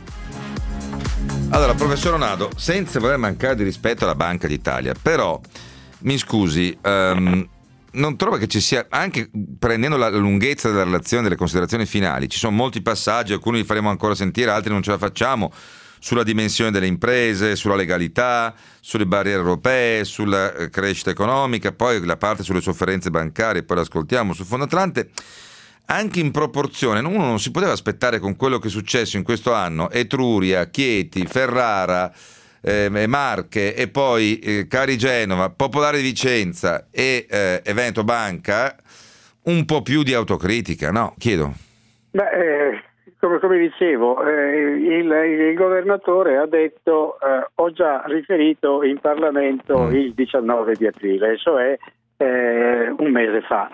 Allora, professor Onado, senza voler mancare di rispetto alla Banca d'Italia, però, mi scusi, non trova che ci sia, anche prendendo la lunghezza della relazione, delle considerazioni finali, ci sono molti passaggi, alcuni li faremo ancora sentire, altri non ce la facciamo, sulla dimensione delle imprese, sulla legalità, sulle barriere europee, sulla crescita economica, poi la parte sulle sofferenze bancarie, poi l'ascoltiamo sul Fondo Atlante. Anche in proporzione, uno non si poteva aspettare con quello che è successo in questo anno, Etruria, Chieti, Ferrara, Marche e poi Cari Genova, Popolare di Vicenza e Veneto Banca, un po' più di autocritica, no? Chiedo. Come dicevo, il governatore ha detto, ho già riferito in Parlamento il 19 di aprile, cioè un mese fa.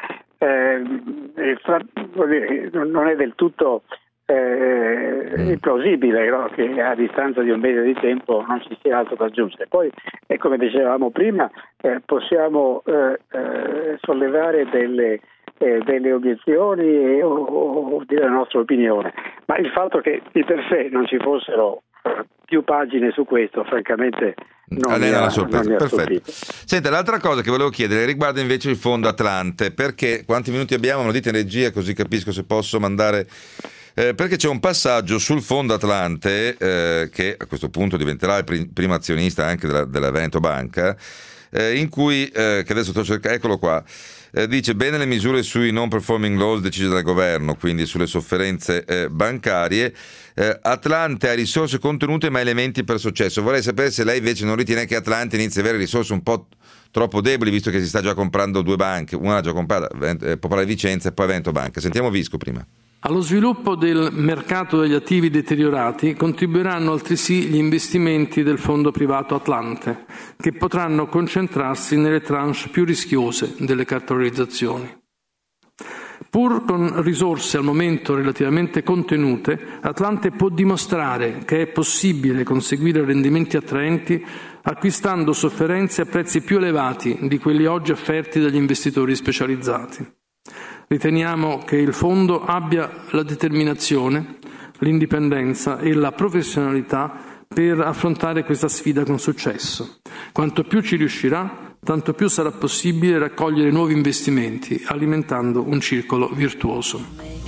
Non è del tutto implausibile, no? Che a distanza di un mese di tempo non ci sia altro da aggiungere. Poi, come dicevamo prima, possiamo sollevare delle obiezioni o dire la nostra opinione, ma il fatto che di per sé non ci fossero più pagine su questo, francamente non mi ha perfetto. Senta, l'altra cosa che volevo chiedere riguarda invece il Fondo Atlante, perché quanti minuti abbiamo? Me lo dite in regia così capisco se posso mandare, perché c'è un passaggio sul Fondo Atlante che a questo punto diventerà il primo azionista anche della Veneto Banca, in cui, che adesso sto cercando, eccolo qua, dice bene le misure sui non performing loans decise dal governo, quindi sulle sofferenze bancarie. Atlante ha risorse contenute ma elementi per successo. Vorrei sapere se lei invece non ritiene che Atlante inizi a avere risorse un po' troppo deboli, visto che si sta già comprando due banche, una l'ha già comprata, Popolare di Vicenza e poi Veneto Banca. Sentiamo Visco prima. Allo sviluppo del mercato degli attivi deteriorati contribuiranno altresì gli investimenti del fondo privato Atlante, che potranno concentrarsi nelle tranche più rischiose delle cartolarizzazioni. Pur con risorse al momento relativamente contenute, Atlante può dimostrare che è possibile conseguire rendimenti attraenti acquistando sofferenze a prezzi più elevati di quelli oggi offerti dagli investitori specializzati. Riteniamo che il fondo abbia la determinazione, l'indipendenza e la professionalità per affrontare questa sfida con successo. Quanto più ci riuscirà, tanto più sarà possibile raccogliere nuovi investimenti, alimentando un circolo virtuoso.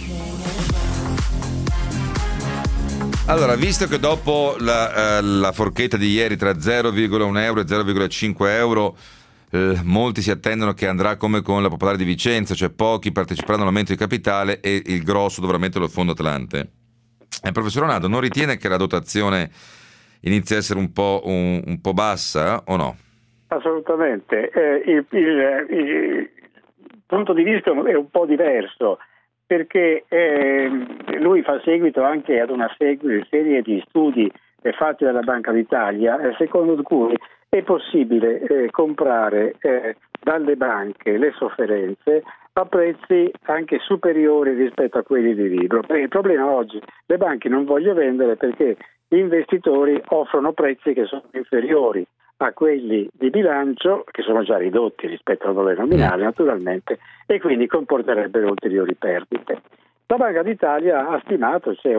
Allora, visto che dopo la forchetta di ieri tra 0,1 euro e 0,5 euro molti si attendono che andrà come con la Popolare di Vicenza, cioè pochi parteciperanno all'aumento di capitale e il grosso dovrà metterlo il Fondo Atlante. Professor Onado, non ritiene che la dotazione inizia a essere un po' bassa o no? Assolutamente. Il punto di vista è un po' diverso, perché lui fa seguito anche ad una serie di studi fatti dalla Banca d'Italia, secondo cui è possibile comprare dalle banche le sofferenze a prezzi anche superiori rispetto a quelli di libro. Il problema oggi, le banche non vogliono vendere perché gli investitori offrono prezzi che sono inferiori a quelli di bilancio, che sono già ridotti rispetto al valore nominale naturalmente, e quindi comporterebbero ulteriori perdite. La Banca d'Italia ha stimato, c'è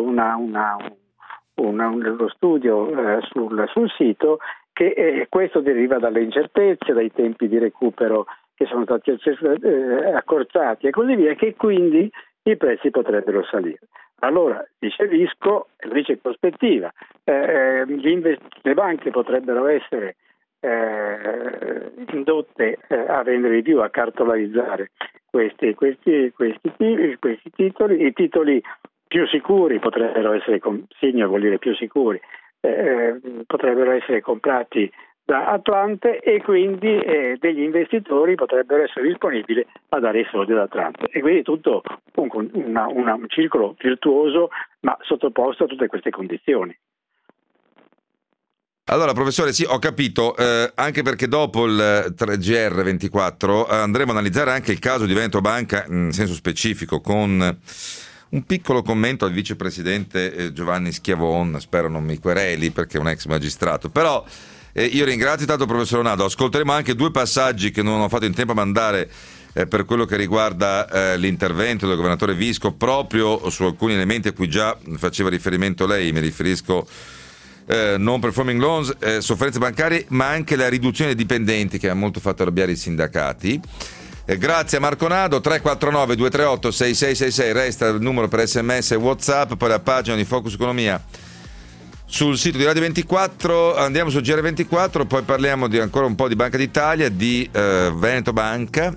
lo studio sul sito, che questo deriva dalle incertezze, dai tempi di recupero che sono stati accorciati e così via, che quindi i prezzi potrebbero salire. Allora, dice Visco, lo dice in prospettiva, le banche potrebbero essere indotte a vendere di più, a cartolarizzare questi titoli. I titoli più sicuri potrebbero essere, senior vuol dire più sicuri, potrebbero essere comprati da Atlante e quindi degli investitori potrebbero essere disponibili a dare i soldi ad Atlante, e quindi tutto un circolo virtuoso, ma sottoposto a tutte queste condizioni. Allora, professore, sì, ho capito, anche perché dopo il 3GR24 andremo a analizzare anche il caso di Veneto Banca in senso specifico, con un piccolo commento al vicepresidente Giovanni Schiavon, spero non mi quereli perché è un ex magistrato, però io ringrazio tanto il professor Lonardo. Ascolteremo anche due passaggi che non ho fatto in tempo a mandare per quello che riguarda l'intervento del governatore Visco proprio su alcuni elementi a cui già faceva riferimento lei. Mi riferisco non performing loans, sofferenze bancarie, ma anche la riduzione dei dipendenti che ha molto fatto arrabbiare i sindacati. Grazie a Marco Nado. 349 238 6666 resta il numero per SMS e WhatsApp, poi la pagina di Focus Economia sul sito di Radio 24. Andiamo su GR24, poi parliamo di ancora un po' di Banca d'Italia, di Veneto Banca.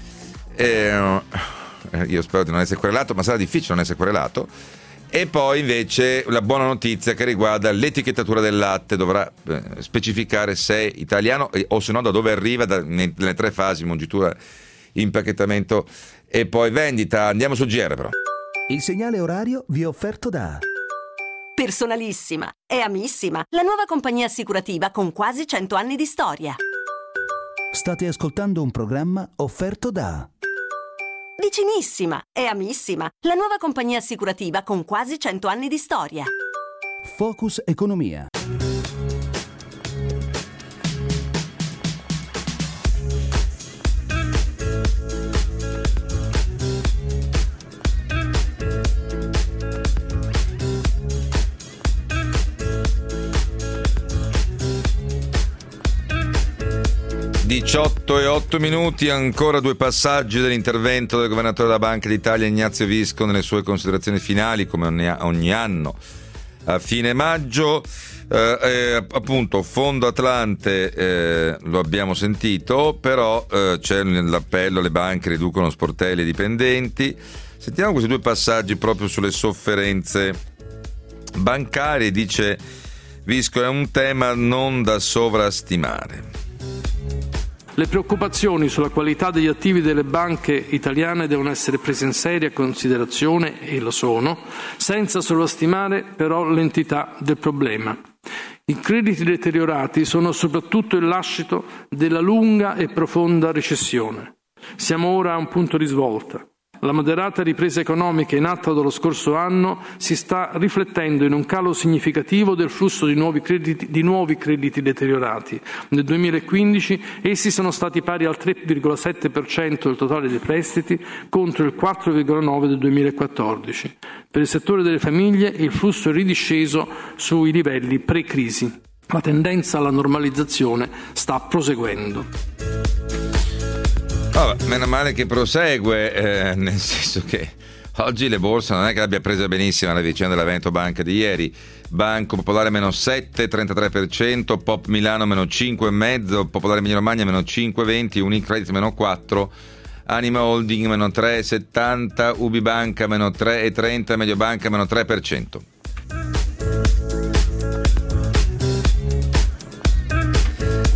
Io spero di non essere querelato, ma sarà difficile non essere querelato. E poi invece la buona notizia che riguarda l'etichettatura del latte, dovrà specificare se è italiano o se no da dove arriva, nelle tre fasi: mungitura, impacchettamento e poi vendita. Andiamo sul GR però. Il segnale orario vi è offerto da Personalissima e Amissima, la nuova compagnia assicurativa con quasi 100 anni di storia. State ascoltando un programma offerto da Vicinissima e Amissima, la nuova compagnia assicurativa con quasi 100 anni di storia. Focus Economia. e 8 minuti, ancora due passaggi dell'intervento del governatore della Banca d'Italia Ignazio Visco nelle sue considerazioni finali, come ogni anno a fine maggio. Appunto, Fondo Atlante lo abbiamo sentito, però c'è l'appello: le banche riducono sportelli e dipendenti. Sentiamo questi due passaggi proprio sulle sofferenze bancarie. Dice Visco: è un tema non da sovrastimare. Le preoccupazioni sulla qualità degli attivi delle banche italiane devono essere prese in seria considerazione, e lo sono, senza sovrastimare però l'entità del problema. I crediti deteriorati sono soprattutto il lascito della lunga e profonda recessione. Siamo ora a un punto di svolta. La moderata ripresa economica in atto dallo scorso anno si sta riflettendo in un calo significativo del flusso di nuovi crediti deteriorati. Nel 2015 essi sono stati pari al 3,7% del totale dei prestiti contro il 4,9% del 2014. Per il settore delle famiglie il flusso è ridisceso sui livelli pre-crisi. La tendenza alla normalizzazione sta proseguendo. Meno male che prosegue, nel senso che oggi le borse non è che l'abbia presa benissimo la vicenda della Veneto Banca di ieri. Banco Popolare meno 7,33%, Pop Milano meno 5,5%, Popolare Emilia Romagna meno 5,20%, Unicredit meno 4%, Anima Holding meno 3,70%, Ubibanca meno 3,30%, Mediobanca meno 3%.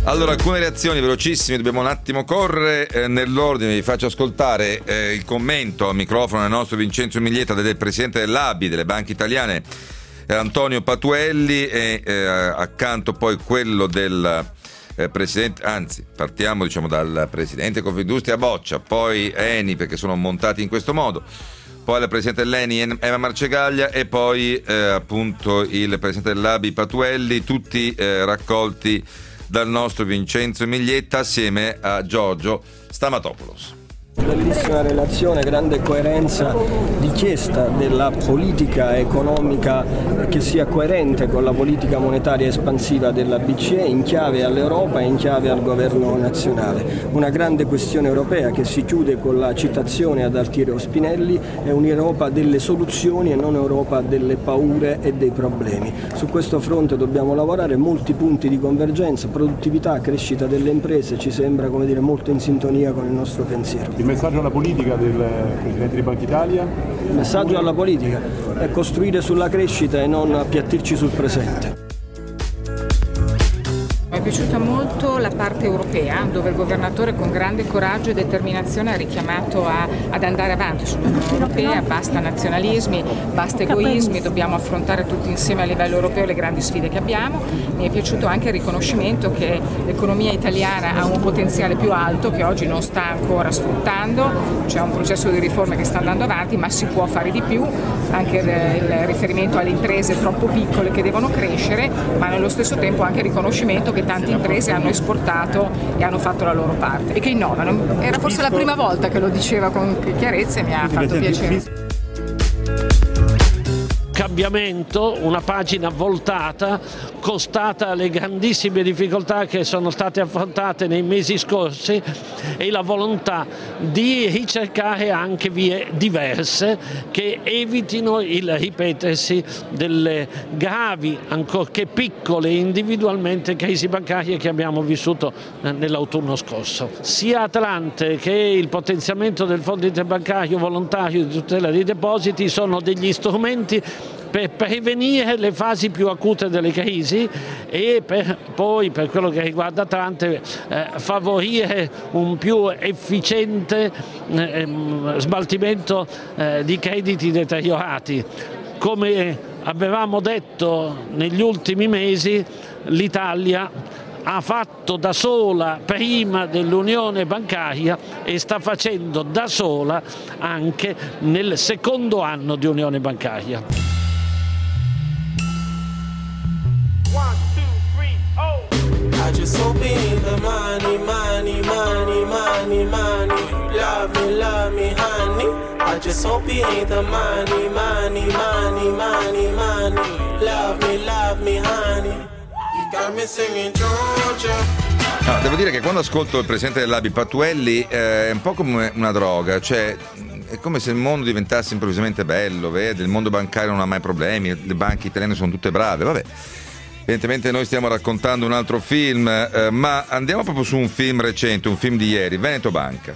Allora, alcune reazioni velocissime, dobbiamo un attimo correre nell'ordine. Vi faccio ascoltare il commento al microfono del nostro Vincenzo Miglietta, del presidente dell'ABI, delle banche italiane, Antonio Patuelli, e accanto poi quello del presidente, anzi partiamo dal presidente Confindustria Boccia, poi Eni, perché sono montati in questo modo, poi la presidente dell'Eni Eva Marcegaglia e poi appunto il presidente dell'ABI Patuelli, tutti raccolti dal nostro Vincenzo Miglietta assieme a Giorgio Stamatopoulos. Bellissima relazione, grande coerenza, richiesta della politica economica che sia coerente con la politica monetaria espansiva della BCE in chiave all'Europa e in chiave al governo nazionale. Una grande questione europea che si chiude con la citazione ad Altiero Spinelli: è un'Europa delle soluzioni e non Europa delle paure e dei problemi. Su questo fronte dobbiamo lavorare, molti punti di convergenza, produttività, crescita delle imprese, ci sembra molto in sintonia con il nostro pensiero. Il messaggio alla politica del Presidente di Banca Italia? Il messaggio alla politica è costruire sulla crescita e non appiattirci sul presente. Mi è piaciuta molto la parte europea, dove il governatore con grande coraggio e determinazione ha richiamato ad andare avanti sull'Unione Europea, basta nazionalismi, basta egoismi, dobbiamo affrontare tutti insieme a livello europeo le grandi sfide che abbiamo. Mi è piaciuto anche il riconoscimento che l'economia italiana ha un potenziale più alto che oggi non sta ancora sfruttando, c'è un processo di riforme che sta andando avanti, ma si può fare di più, anche il riferimento alle imprese troppo piccole che devono crescere, ma nello stesso tempo anche il riconoscimento che tante imprese hanno esportato e hanno fatto la loro parte e che innovano. Era forse la prima volta che lo diceva con chiarezza e mi ha fatto piacere. Cambiamento, una pagina voltata, costata le grandissime difficoltà che sono state affrontate nei mesi scorsi, e la volontà di ricercare anche vie diverse che evitino il ripetersi delle gravi, ancorché piccole individualmente, crisi bancarie che abbiamo vissuto nell'autunno scorso. Sia Atlante che il potenziamento del Fondo Interbancario Volontario di tutela dei depositi sono degli strumenti per prevenire le fasi più acute delle crisi e poi, per quello che riguarda Atlante, favorire un più efficiente smaltimento di crediti deteriorati. Come avevamo detto negli ultimi mesi, l'Italia ha fatto da sola prima dell'unione bancaria e sta facendo da sola anche nel secondo anno di unione bancaria. I just hope it ain't the money, money, money, money, money. Love me, honey. I just hope it ain't the money, money, money, money, money. Love me, honey. You got me singing Georgia. No, devo dire che quando ascolto il presidente dell'ABI Patuelli è un po' come una droga, cioè è come se il mondo diventasse improvvisamente bello, vede, il mondo bancario non ha mai problemi, le banche italiane sono tutte brave, vabbè. Evidentemente noi stiamo raccontando un altro film, ma andiamo proprio su un film recente, un film di ieri, Veneto Banca.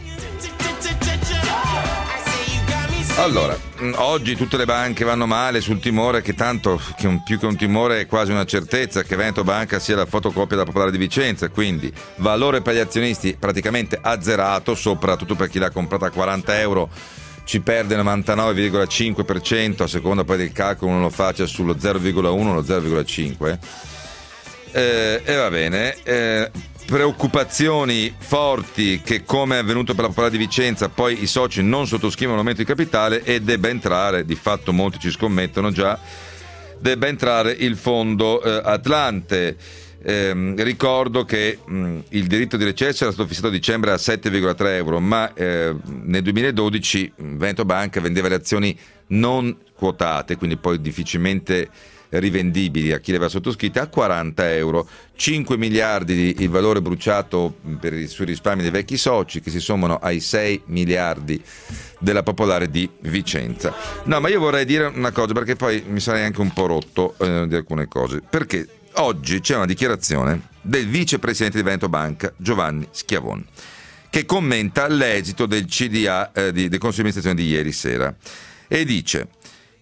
Allora, oggi tutte le banche vanno male sul timore che tanto, più che un timore è quasi una certezza, che Veneto Banca sia la fotocopia della Popolare di Vicenza, quindi valore per gli azionisti praticamente azzerato, soprattutto per chi l'ha comprata a 40 euro. Ci perde il 99,5%, a seconda poi del calcolo uno lo faccia sullo 0,1 o lo 0,5. E va bene. Preoccupazioni forti che, come è avvenuto per la Popolare di Vicenza, poi i soci non sottoscrivono l'aumento di capitale e debba entrare, di fatto molti ci scommettono già, debba entrare il fondo Atlante. Ricordo che il diritto di recesso era stato fissato a dicembre a 7,3 euro, ma nel 2012 Veneto Banca vendeva le azioni non quotate, quindi poi difficilmente rivendibili a chi le aveva sottoscritte, a 40 euro. 5 miliardi il valore bruciato sui risparmi dei vecchi soci, che si sommano ai 6 miliardi della Popolare di Vicenza. No, ma io vorrei dire una cosa, perché poi mi sarei anche un po' rotto di alcune cose, perché oggi c'è una dichiarazione del vicepresidente di Veneto Banca, Giovanni Schiavon, che commenta l'esito del CDA del Consiglio di amministrazione di ieri sera e dice: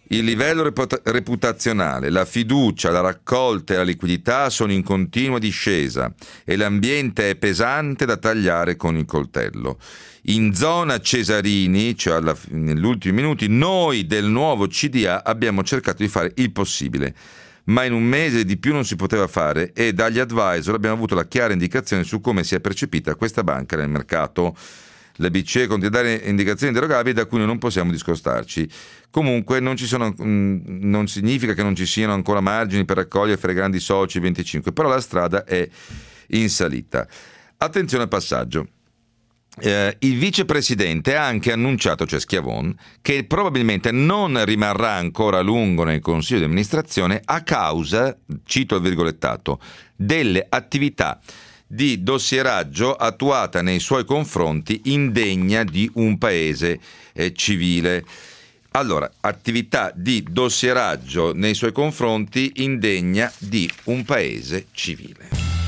Il livello reputazionale, la fiducia, la raccolta e la liquidità sono in continua discesa e l'ambiente è pesante da tagliare con il coltello. In zona Cesarini, cioè negli ultimi minuti, noi del nuovo CDA abbiamo cercato di fare il possibile, ma in un mese di più non si poteva fare e dagli advisor abbiamo avuto la chiara indicazione su come si è percepita questa banca nel mercato. La BCE continua a dare indicazioni inderogabili da cui noi non possiamo discostarci. Comunque non significa che non ci siano ancora margini per raccogliere fra i grandi soci 25, però la strada è in salita. Attenzione al passaggio. Il vicepresidente ha anche annunciato, cioè Schiavon, che probabilmente non rimarrà ancora a lungo nel consiglio di amministrazione a causa, cito il virgolettato, delle attività di dossieraggio attuata nei suoi confronti indegna di un paese civile. Allora, attività di dossieraggio nei suoi confronti indegna di un paese civile.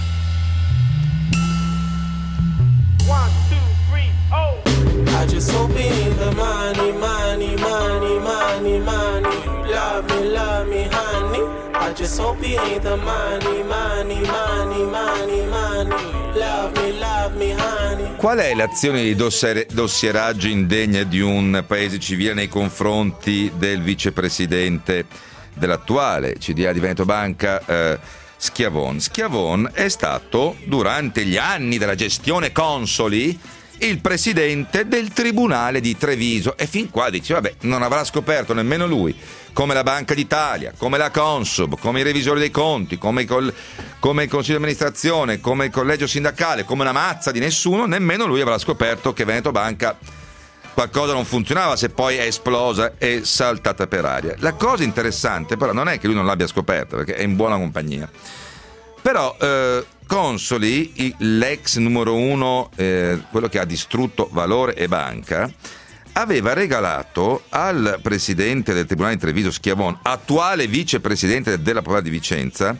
1, 2, 3, oh! I just hope it ain't the money, money, money, money, money. Love me, honey. I just hope it ain't the money, money, money, money, money. Love me, honey. Qual è l'azione di dossieraggio indegna di un paese civile nei confronti del vicepresidente dell'attuale CDA di Veneto Banca, Schiavon? Schiavon è stato, durante gli anni della gestione Consoli, il presidente del Tribunale di Treviso e fin qua dice, vabbè, non avrà scoperto nemmeno lui, come la Banca d'Italia, come la Consub, come i revisori dei conti, come il Consiglio di amministrazione, come il collegio sindacale, come una mazza di nessuno, nemmeno lui avrà scoperto che Veneto Banca qualcosa non funzionava, se poi è esplosa e saltata per aria. La cosa interessante però non è che lui non l'abbia scoperta, perché è in buona compagnia. Però Consoli, l'ex numero uno, quello che ha distrutto Valore e Banca, aveva regalato al presidente del Tribunale di Treviso Schiavon, attuale vicepresidente della Procura di Vicenza,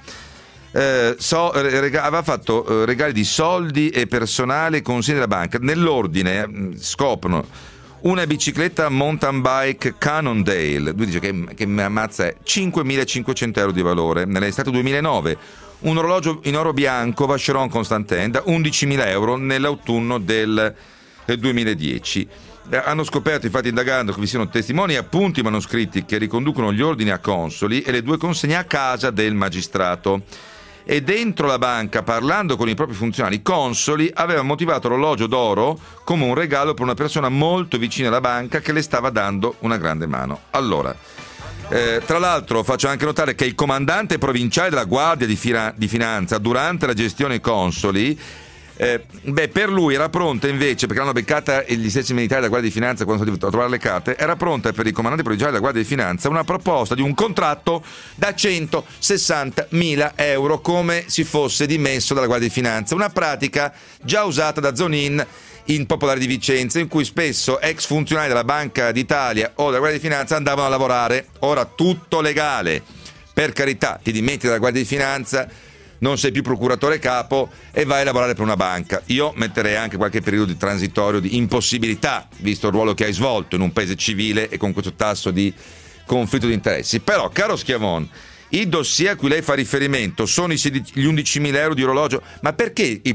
aveva fatto regali di soldi e personale consigli della banca. Nell'ordine scoprono una bicicletta mountain bike Cannondale, lui dice che ammazza è 5.500 euro di valore, nell'estate 2009, un orologio in oro bianco Vacheron Constantin da 11.000 euro nell'autunno del 2010. Hanno scoperto, infatti, indagando, che vi siano testimoni e appunti manoscritti che riconducono gli ordini a Consoli e le 2 consegne a casa del magistrato. E dentro la banca, parlando con i propri funzionari, Consoli aveva motivato l'orologio d'oro come un regalo per una persona molto vicina alla banca che le stava dando una grande mano. Allora, tra l'altro faccio anche notare che il comandante provinciale della Guardia di Finanza durante la gestione Consoli, per lui era pronta invece, perché l'hanno beccata gli stessi militari della Guardia di Finanza quando sono dovuti trovare le carte, era pronta per il comandante provinciale della Guardia di Finanza una proposta di un contratto da 160.000 euro come si fosse dimesso dalla Guardia di Finanza, una pratica già usata da Zonin in Popolare di Vicenza, in cui spesso ex funzionari della Banca d'Italia o della Guardia di Finanza andavano a lavorare. Ora tutto legale, per carità, ti dimetti dalla Guardia di Finanza, non sei più procuratore capo e vai a lavorare per una banca. Io metterei anche qualche periodo di transitorio di impossibilità, visto il ruolo che hai svolto in un paese civile e con questo tasso di conflitto di interessi. Però, caro Schiavon, i dossier a cui lei fa riferimento sono gli 11.000 euro di orologio, ma perché il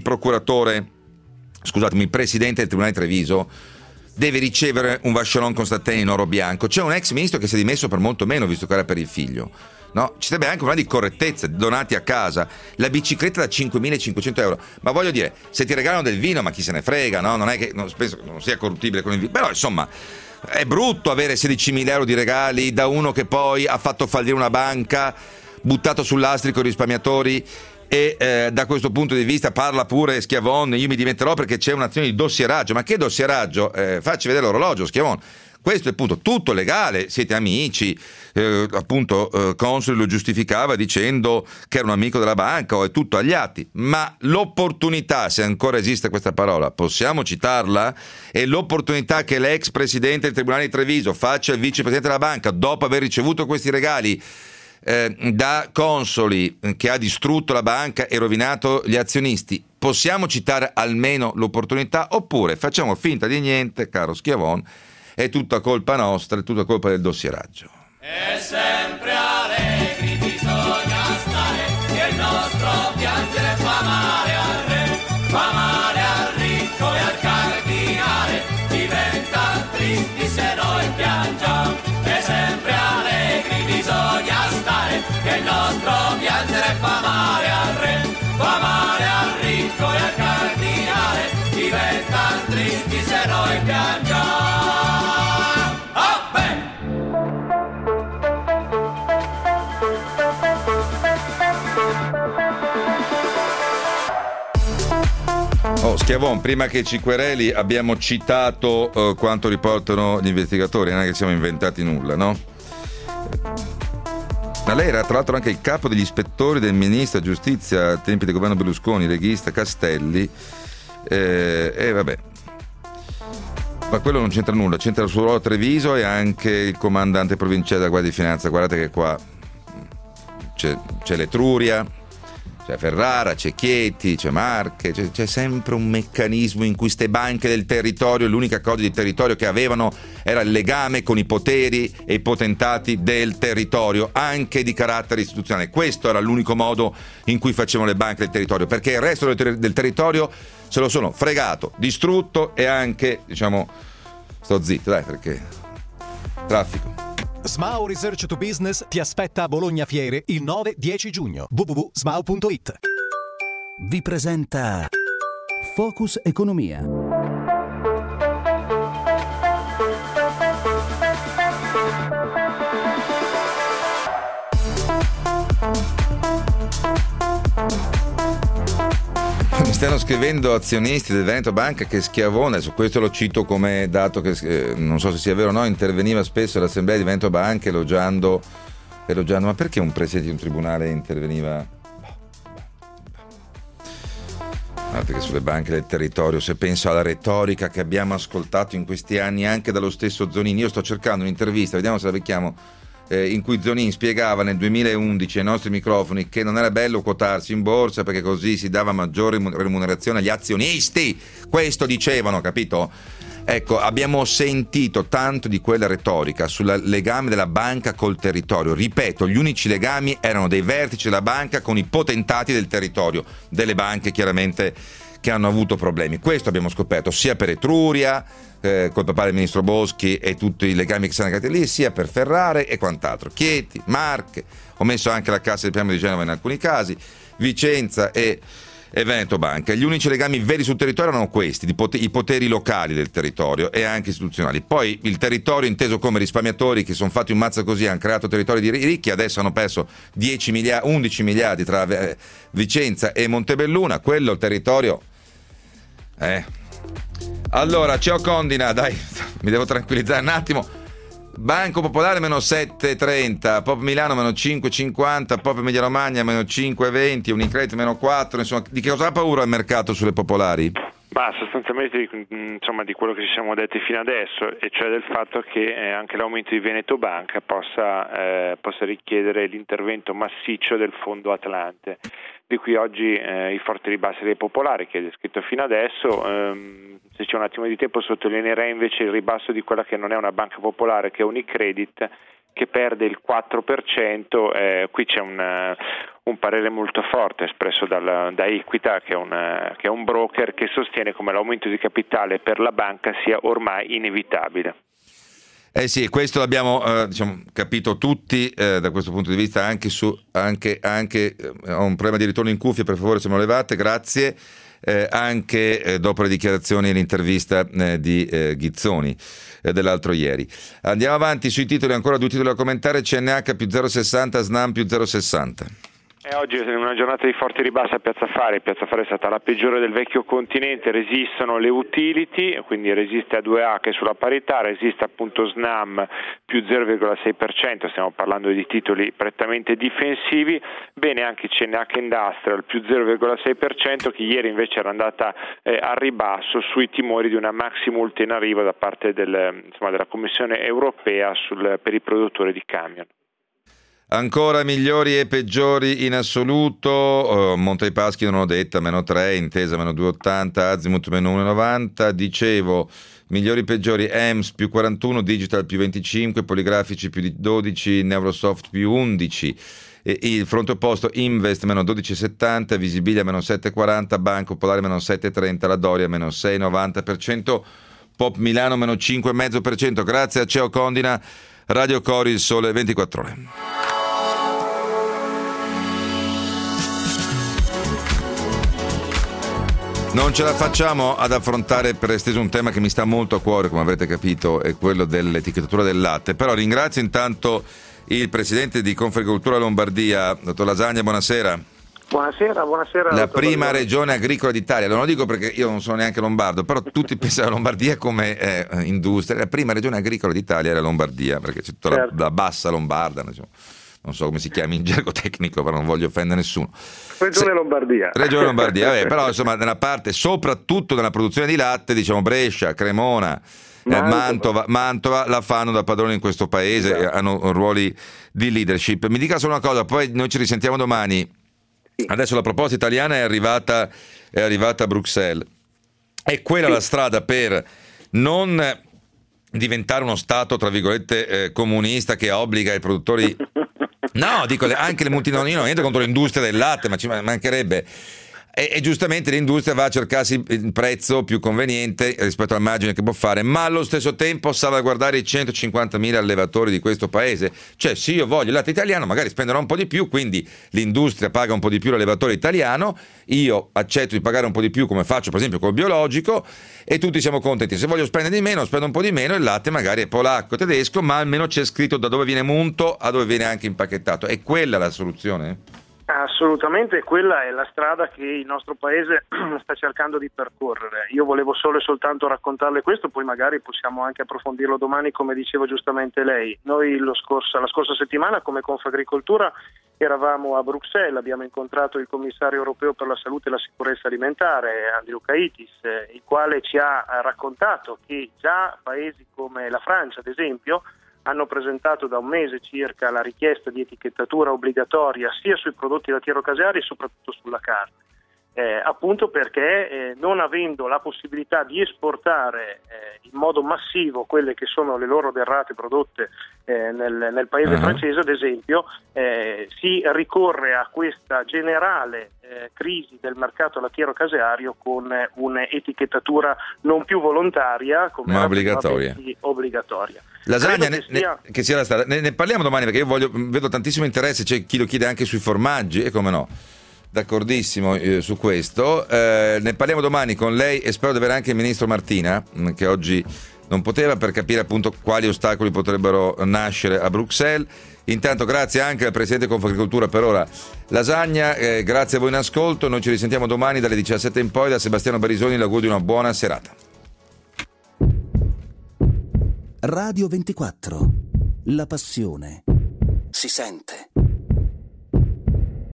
presidente del Tribunale di Treviso deve ricevere un Vacheron Constantin in oro bianco? C'è un ex ministro che si è dimesso per molto meno, visto che era per il figlio. No, ci sarebbe anche un problema di correttezza, donati a casa. La bicicletta da 5.500 euro, ma voglio dire, se ti regalano del vino, ma chi se ne frega, no? Non è che penso che non sia corruttibile con il vino, però insomma è brutto avere 16.000 euro di regali da uno che poi ha fatto fallire una banca, buttato sull'astrico i risparmiatori. E da questo punto di vista parla pure Schiavon, io mi dimetterò perché c'è un'azione di dossieraggio. Ma che dossieraggio? Facci vedere l'orologio, Schiavon. Questo è il punto, tutto legale, siete amici, Consoli lo giustificava dicendo che era un amico della banca, o è tutto agli atti, ma l'opportunità, se ancora esiste questa parola, possiamo citarla? E l'opportunità che l'ex presidente del Tribunale di Treviso faccia il vicepresidente della banca dopo aver ricevuto questi regali da Consoli, che ha distrutto la banca e rovinato gli azionisti, possiamo citare almeno l'opportunità, oppure facciamo finta di niente, caro Schiavon, è tutta colpa nostra, è tutta colpa del dossieraggio? E sempre allegri bisogna stare, che il nostro piangere fa male al re, fa male al ricco e al cardinale, diventa tristi se noi piangiamo. E sempre allegri bisogna stare, che il nostro piangere fa male al re, fa male al ricco e al cardinale, diventa tristi se noi piangiamo. Schiavon, prima che ci quereli abbiamo citato quanto riportano gli investigatori, non è che siamo inventati nulla, no? Ma lei era tra l'altro anche il capo degli ispettori del ministro della giustizia ai tempi del governo Berlusconi, leghista Castelli, e vabbè. Ma quello non c'entra nulla, c'entra il suo ruolo a Treviso e anche il comandante provinciale della Guardia di Finanza. Guardate che qua c'è l'Etruria, c'è Ferrara, c'è Chieti, c'è Marche, c'è sempre un meccanismo in cui ste banche del territorio, l'unica cosa di territorio che avevano era il legame con i poteri e i potentati del territorio, anche di carattere istituzionale. Questo era l'unico modo in cui facevano le banche del territorio, perché il resto del territorio se lo sono fregato, distrutto e anche, diciamo, sto zitto, dai, perché traffico. Smao Research to Business ti aspetta a Bologna Fiere il 9-10 giugno. www.smao.it. Vi presenta Focus Economia. Mi stanno scrivendo azionisti del Veneto Banca che Schiavone, su questo lo cito come dato che non so se sia vero o no, interveniva spesso all'assemblea di Veneto Banca elogiando, ma perché un presidente di un tribunale interveniva? Perché sulle banche del territorio, se penso alla retorica che abbiamo ascoltato in questi anni anche dallo stesso Zonin, io sto cercando un'intervista, vediamo se la becchiamo, in cui Zonin spiegava nel 2011 ai nostri microfoni che non era bello quotarsi in borsa perché così si dava maggiore remunerazione agli azionisti. Questo dicevano, capito? Ecco, abbiamo sentito tanto di quella retorica sul legame della banca col territorio. Ripeto, gli unici legami erano dei vertici della banca con i potentati del territorio, delle banche chiaramente che hanno avuto problemi. Questo abbiamo scoperto sia per Etruria, col papà del ministro Boschi e tutti i legami che sono creati lì, sia per Ferrare e quant'altro. Chieti, Marche, ho messo anche la Cassa del Piano di Genova in alcuni casi, Vicenza e Veneto Banca. Gli unici legami veri sul territorio erano questi, i poteri locali del territorio e anche istituzionali. Poi il territorio inteso come risparmiatori che sono fatti un mazzo così, hanno creato territori di ricchi, adesso hanno perso 11 miliardi tra Vicenza e Montebelluna, quello il territorio. Allora, ciao Condina, dai, mi devo tranquillizzare un attimo. Banco Popolare meno 7,30, Pop Milano meno 5,50, Pop Emilia Romagna meno 5,20, Unicredit meno 4, insomma, di che cosa ha paura il mercato sulle popolari? Ma sostanzialmente insomma di quello che ci siamo detti fino adesso, e cioè del fatto che anche l'aumento di Veneto Banca possa richiedere l'intervento massiccio del fondo Atlante, di cui oggi i forti ribassi dei popolari che hai descritto fino adesso. Se c'è un attimo di tempo sottolineerei invece il ribasso di quella che non è una banca popolare, che è Unicredit, che perde il 4%. Qui c'è un parere molto forte espresso da Equita, che è un broker che sostiene come l'aumento di capitale per la banca sia ormai inevitabile. Sì, questo l'abbiamo capito tutti da questo punto di vista, anche ho un problema di ritorno in cuffia, per favore se me lo levate, grazie. Anche dopo le dichiarazioni e l'intervista di Ghizzoni dell'altro ieri. Andiamo avanti sui titoli, ancora due titoli da commentare. CNH più 0,60, Snam più 0,60. Oggi è una giornata di forti ribassi a Piazza Affari. Piazza Affari è stata la peggiore del vecchio continente, resistono le utility, quindi resiste a 2A che è sulla parità, resiste appunto Snam più 0,6%, stiamo parlando di titoli prettamente difensivi, bene anche CNH Industrial più 0,6% che ieri invece era andata a ribasso sui timori di una maxi multa in arrivo da parte della Commissione europea per i produttori di camion. Ancora migliori e peggiori in assoluto, Monte dei Paschi non ho detta meno 3, Intesa meno 2,80, Azimut meno 1,90, dicevo migliori peggiori EMS più 41, Digital più 25, Poligrafici più 12, Neurosoft più 11. Il fronte opposto Invest meno 12,70, Visibilia meno 7,40, Banco Popolare meno 7,30, la Doria meno 6,90%, Pop Milano meno 5,5%. Grazie a CEO Condina, Radio Cori, il Sole 24 Ore. Non ce la facciamo ad affrontare per esteso un tema che mi sta molto a cuore, come avrete capito, è quello dell'etichettatura del latte. Però ringrazio intanto il presidente di Confagricoltura Lombardia, dottor Lasagna, buonasera. Buonasera. La prima regione agricola d'Italia, non lo dico perché io non sono neanche lombardo, però tutti pensano alla Lombardia come industria. La prima regione agricola d'Italia era Lombardia, perché c'è tutta la bassa lombarda, diciamo. Non so come si chiami in gergo tecnico, però non voglio offendere nessuno. Regione Lombardia. Regione Lombardia, vabbè, però insomma nella parte, soprattutto nella produzione di latte, diciamo Brescia, Cremona, Mantova la fanno da padroni in questo paese, hanno ruoli di leadership. Mi dica solo una cosa, poi noi ci risentiamo domani. Adesso la proposta italiana è arrivata a Bruxelles. È quella la strada per non diventare uno Stato, tra virgolette, comunista che obbliga i produttori... No, dico anche le multinazionali, non niente contro l'industria del latte, ma ci mancherebbe. E giustamente l'industria va a cercarsi il prezzo più conveniente rispetto al margine che può fare, ma allo stesso tempo salvaguardare i 150.000 allevatori di questo paese. Cioè, se io voglio il latte italiano, magari spenderò un po' di più, quindi l'industria paga un po' di più l'allevatore italiano, io accetto di pagare un po' di più come faccio per esempio col biologico e tutti siamo contenti. Se voglio spendere di meno, spendo un po' di meno, il latte magari è polacco, tedesco, ma almeno c'è scritto da dove viene munto a dove viene anche impacchettato. È quella la soluzione? Assolutamente, quella è la strada che il nostro paese sta cercando di percorrere. Io volevo solo e soltanto raccontarle questo, poi magari possiamo anche approfondirlo domani, come diceva giustamente lei. Noi la scorsa settimana come Confagricoltura eravamo a Bruxelles, abbiamo incontrato il commissario europeo per la salute e la sicurezza alimentare, Andriukaitis, il quale ci ha raccontato che già paesi come la Francia, ad esempio, hanno presentato da un mese circa la richiesta di etichettatura obbligatoria sia sui prodotti lattiero-caseari e soprattutto sulla carne, appunto perché non avendo la possibilità di esportare in modo massivo quelle che sono le loro derrate prodotte nel paese francese, ad esempio, si ricorre a questa generale crisi del mercato lattiero-caseario con un'etichettatura non più volontaria ma obbligatoria. Lasagna, che sia la strada. Ne parliamo domani, perché io vedo tantissimo interesse, c'è chi lo chiede anche sui formaggi, e come no, d'accordissimo su questo. Ne parliamo domani con lei e spero di avere anche il ministro Martina, che oggi non poteva, per capire appunto quali ostacoli potrebbero nascere a Bruxelles. Intanto grazie anche al presidente Confagricoltura per ora Lasagna, grazie a voi in ascolto, noi ci risentiamo domani dalle 17 in poi. Da Sebastiano Barisoni l'augurio di una buona serata. Radio 24, la passione si sente.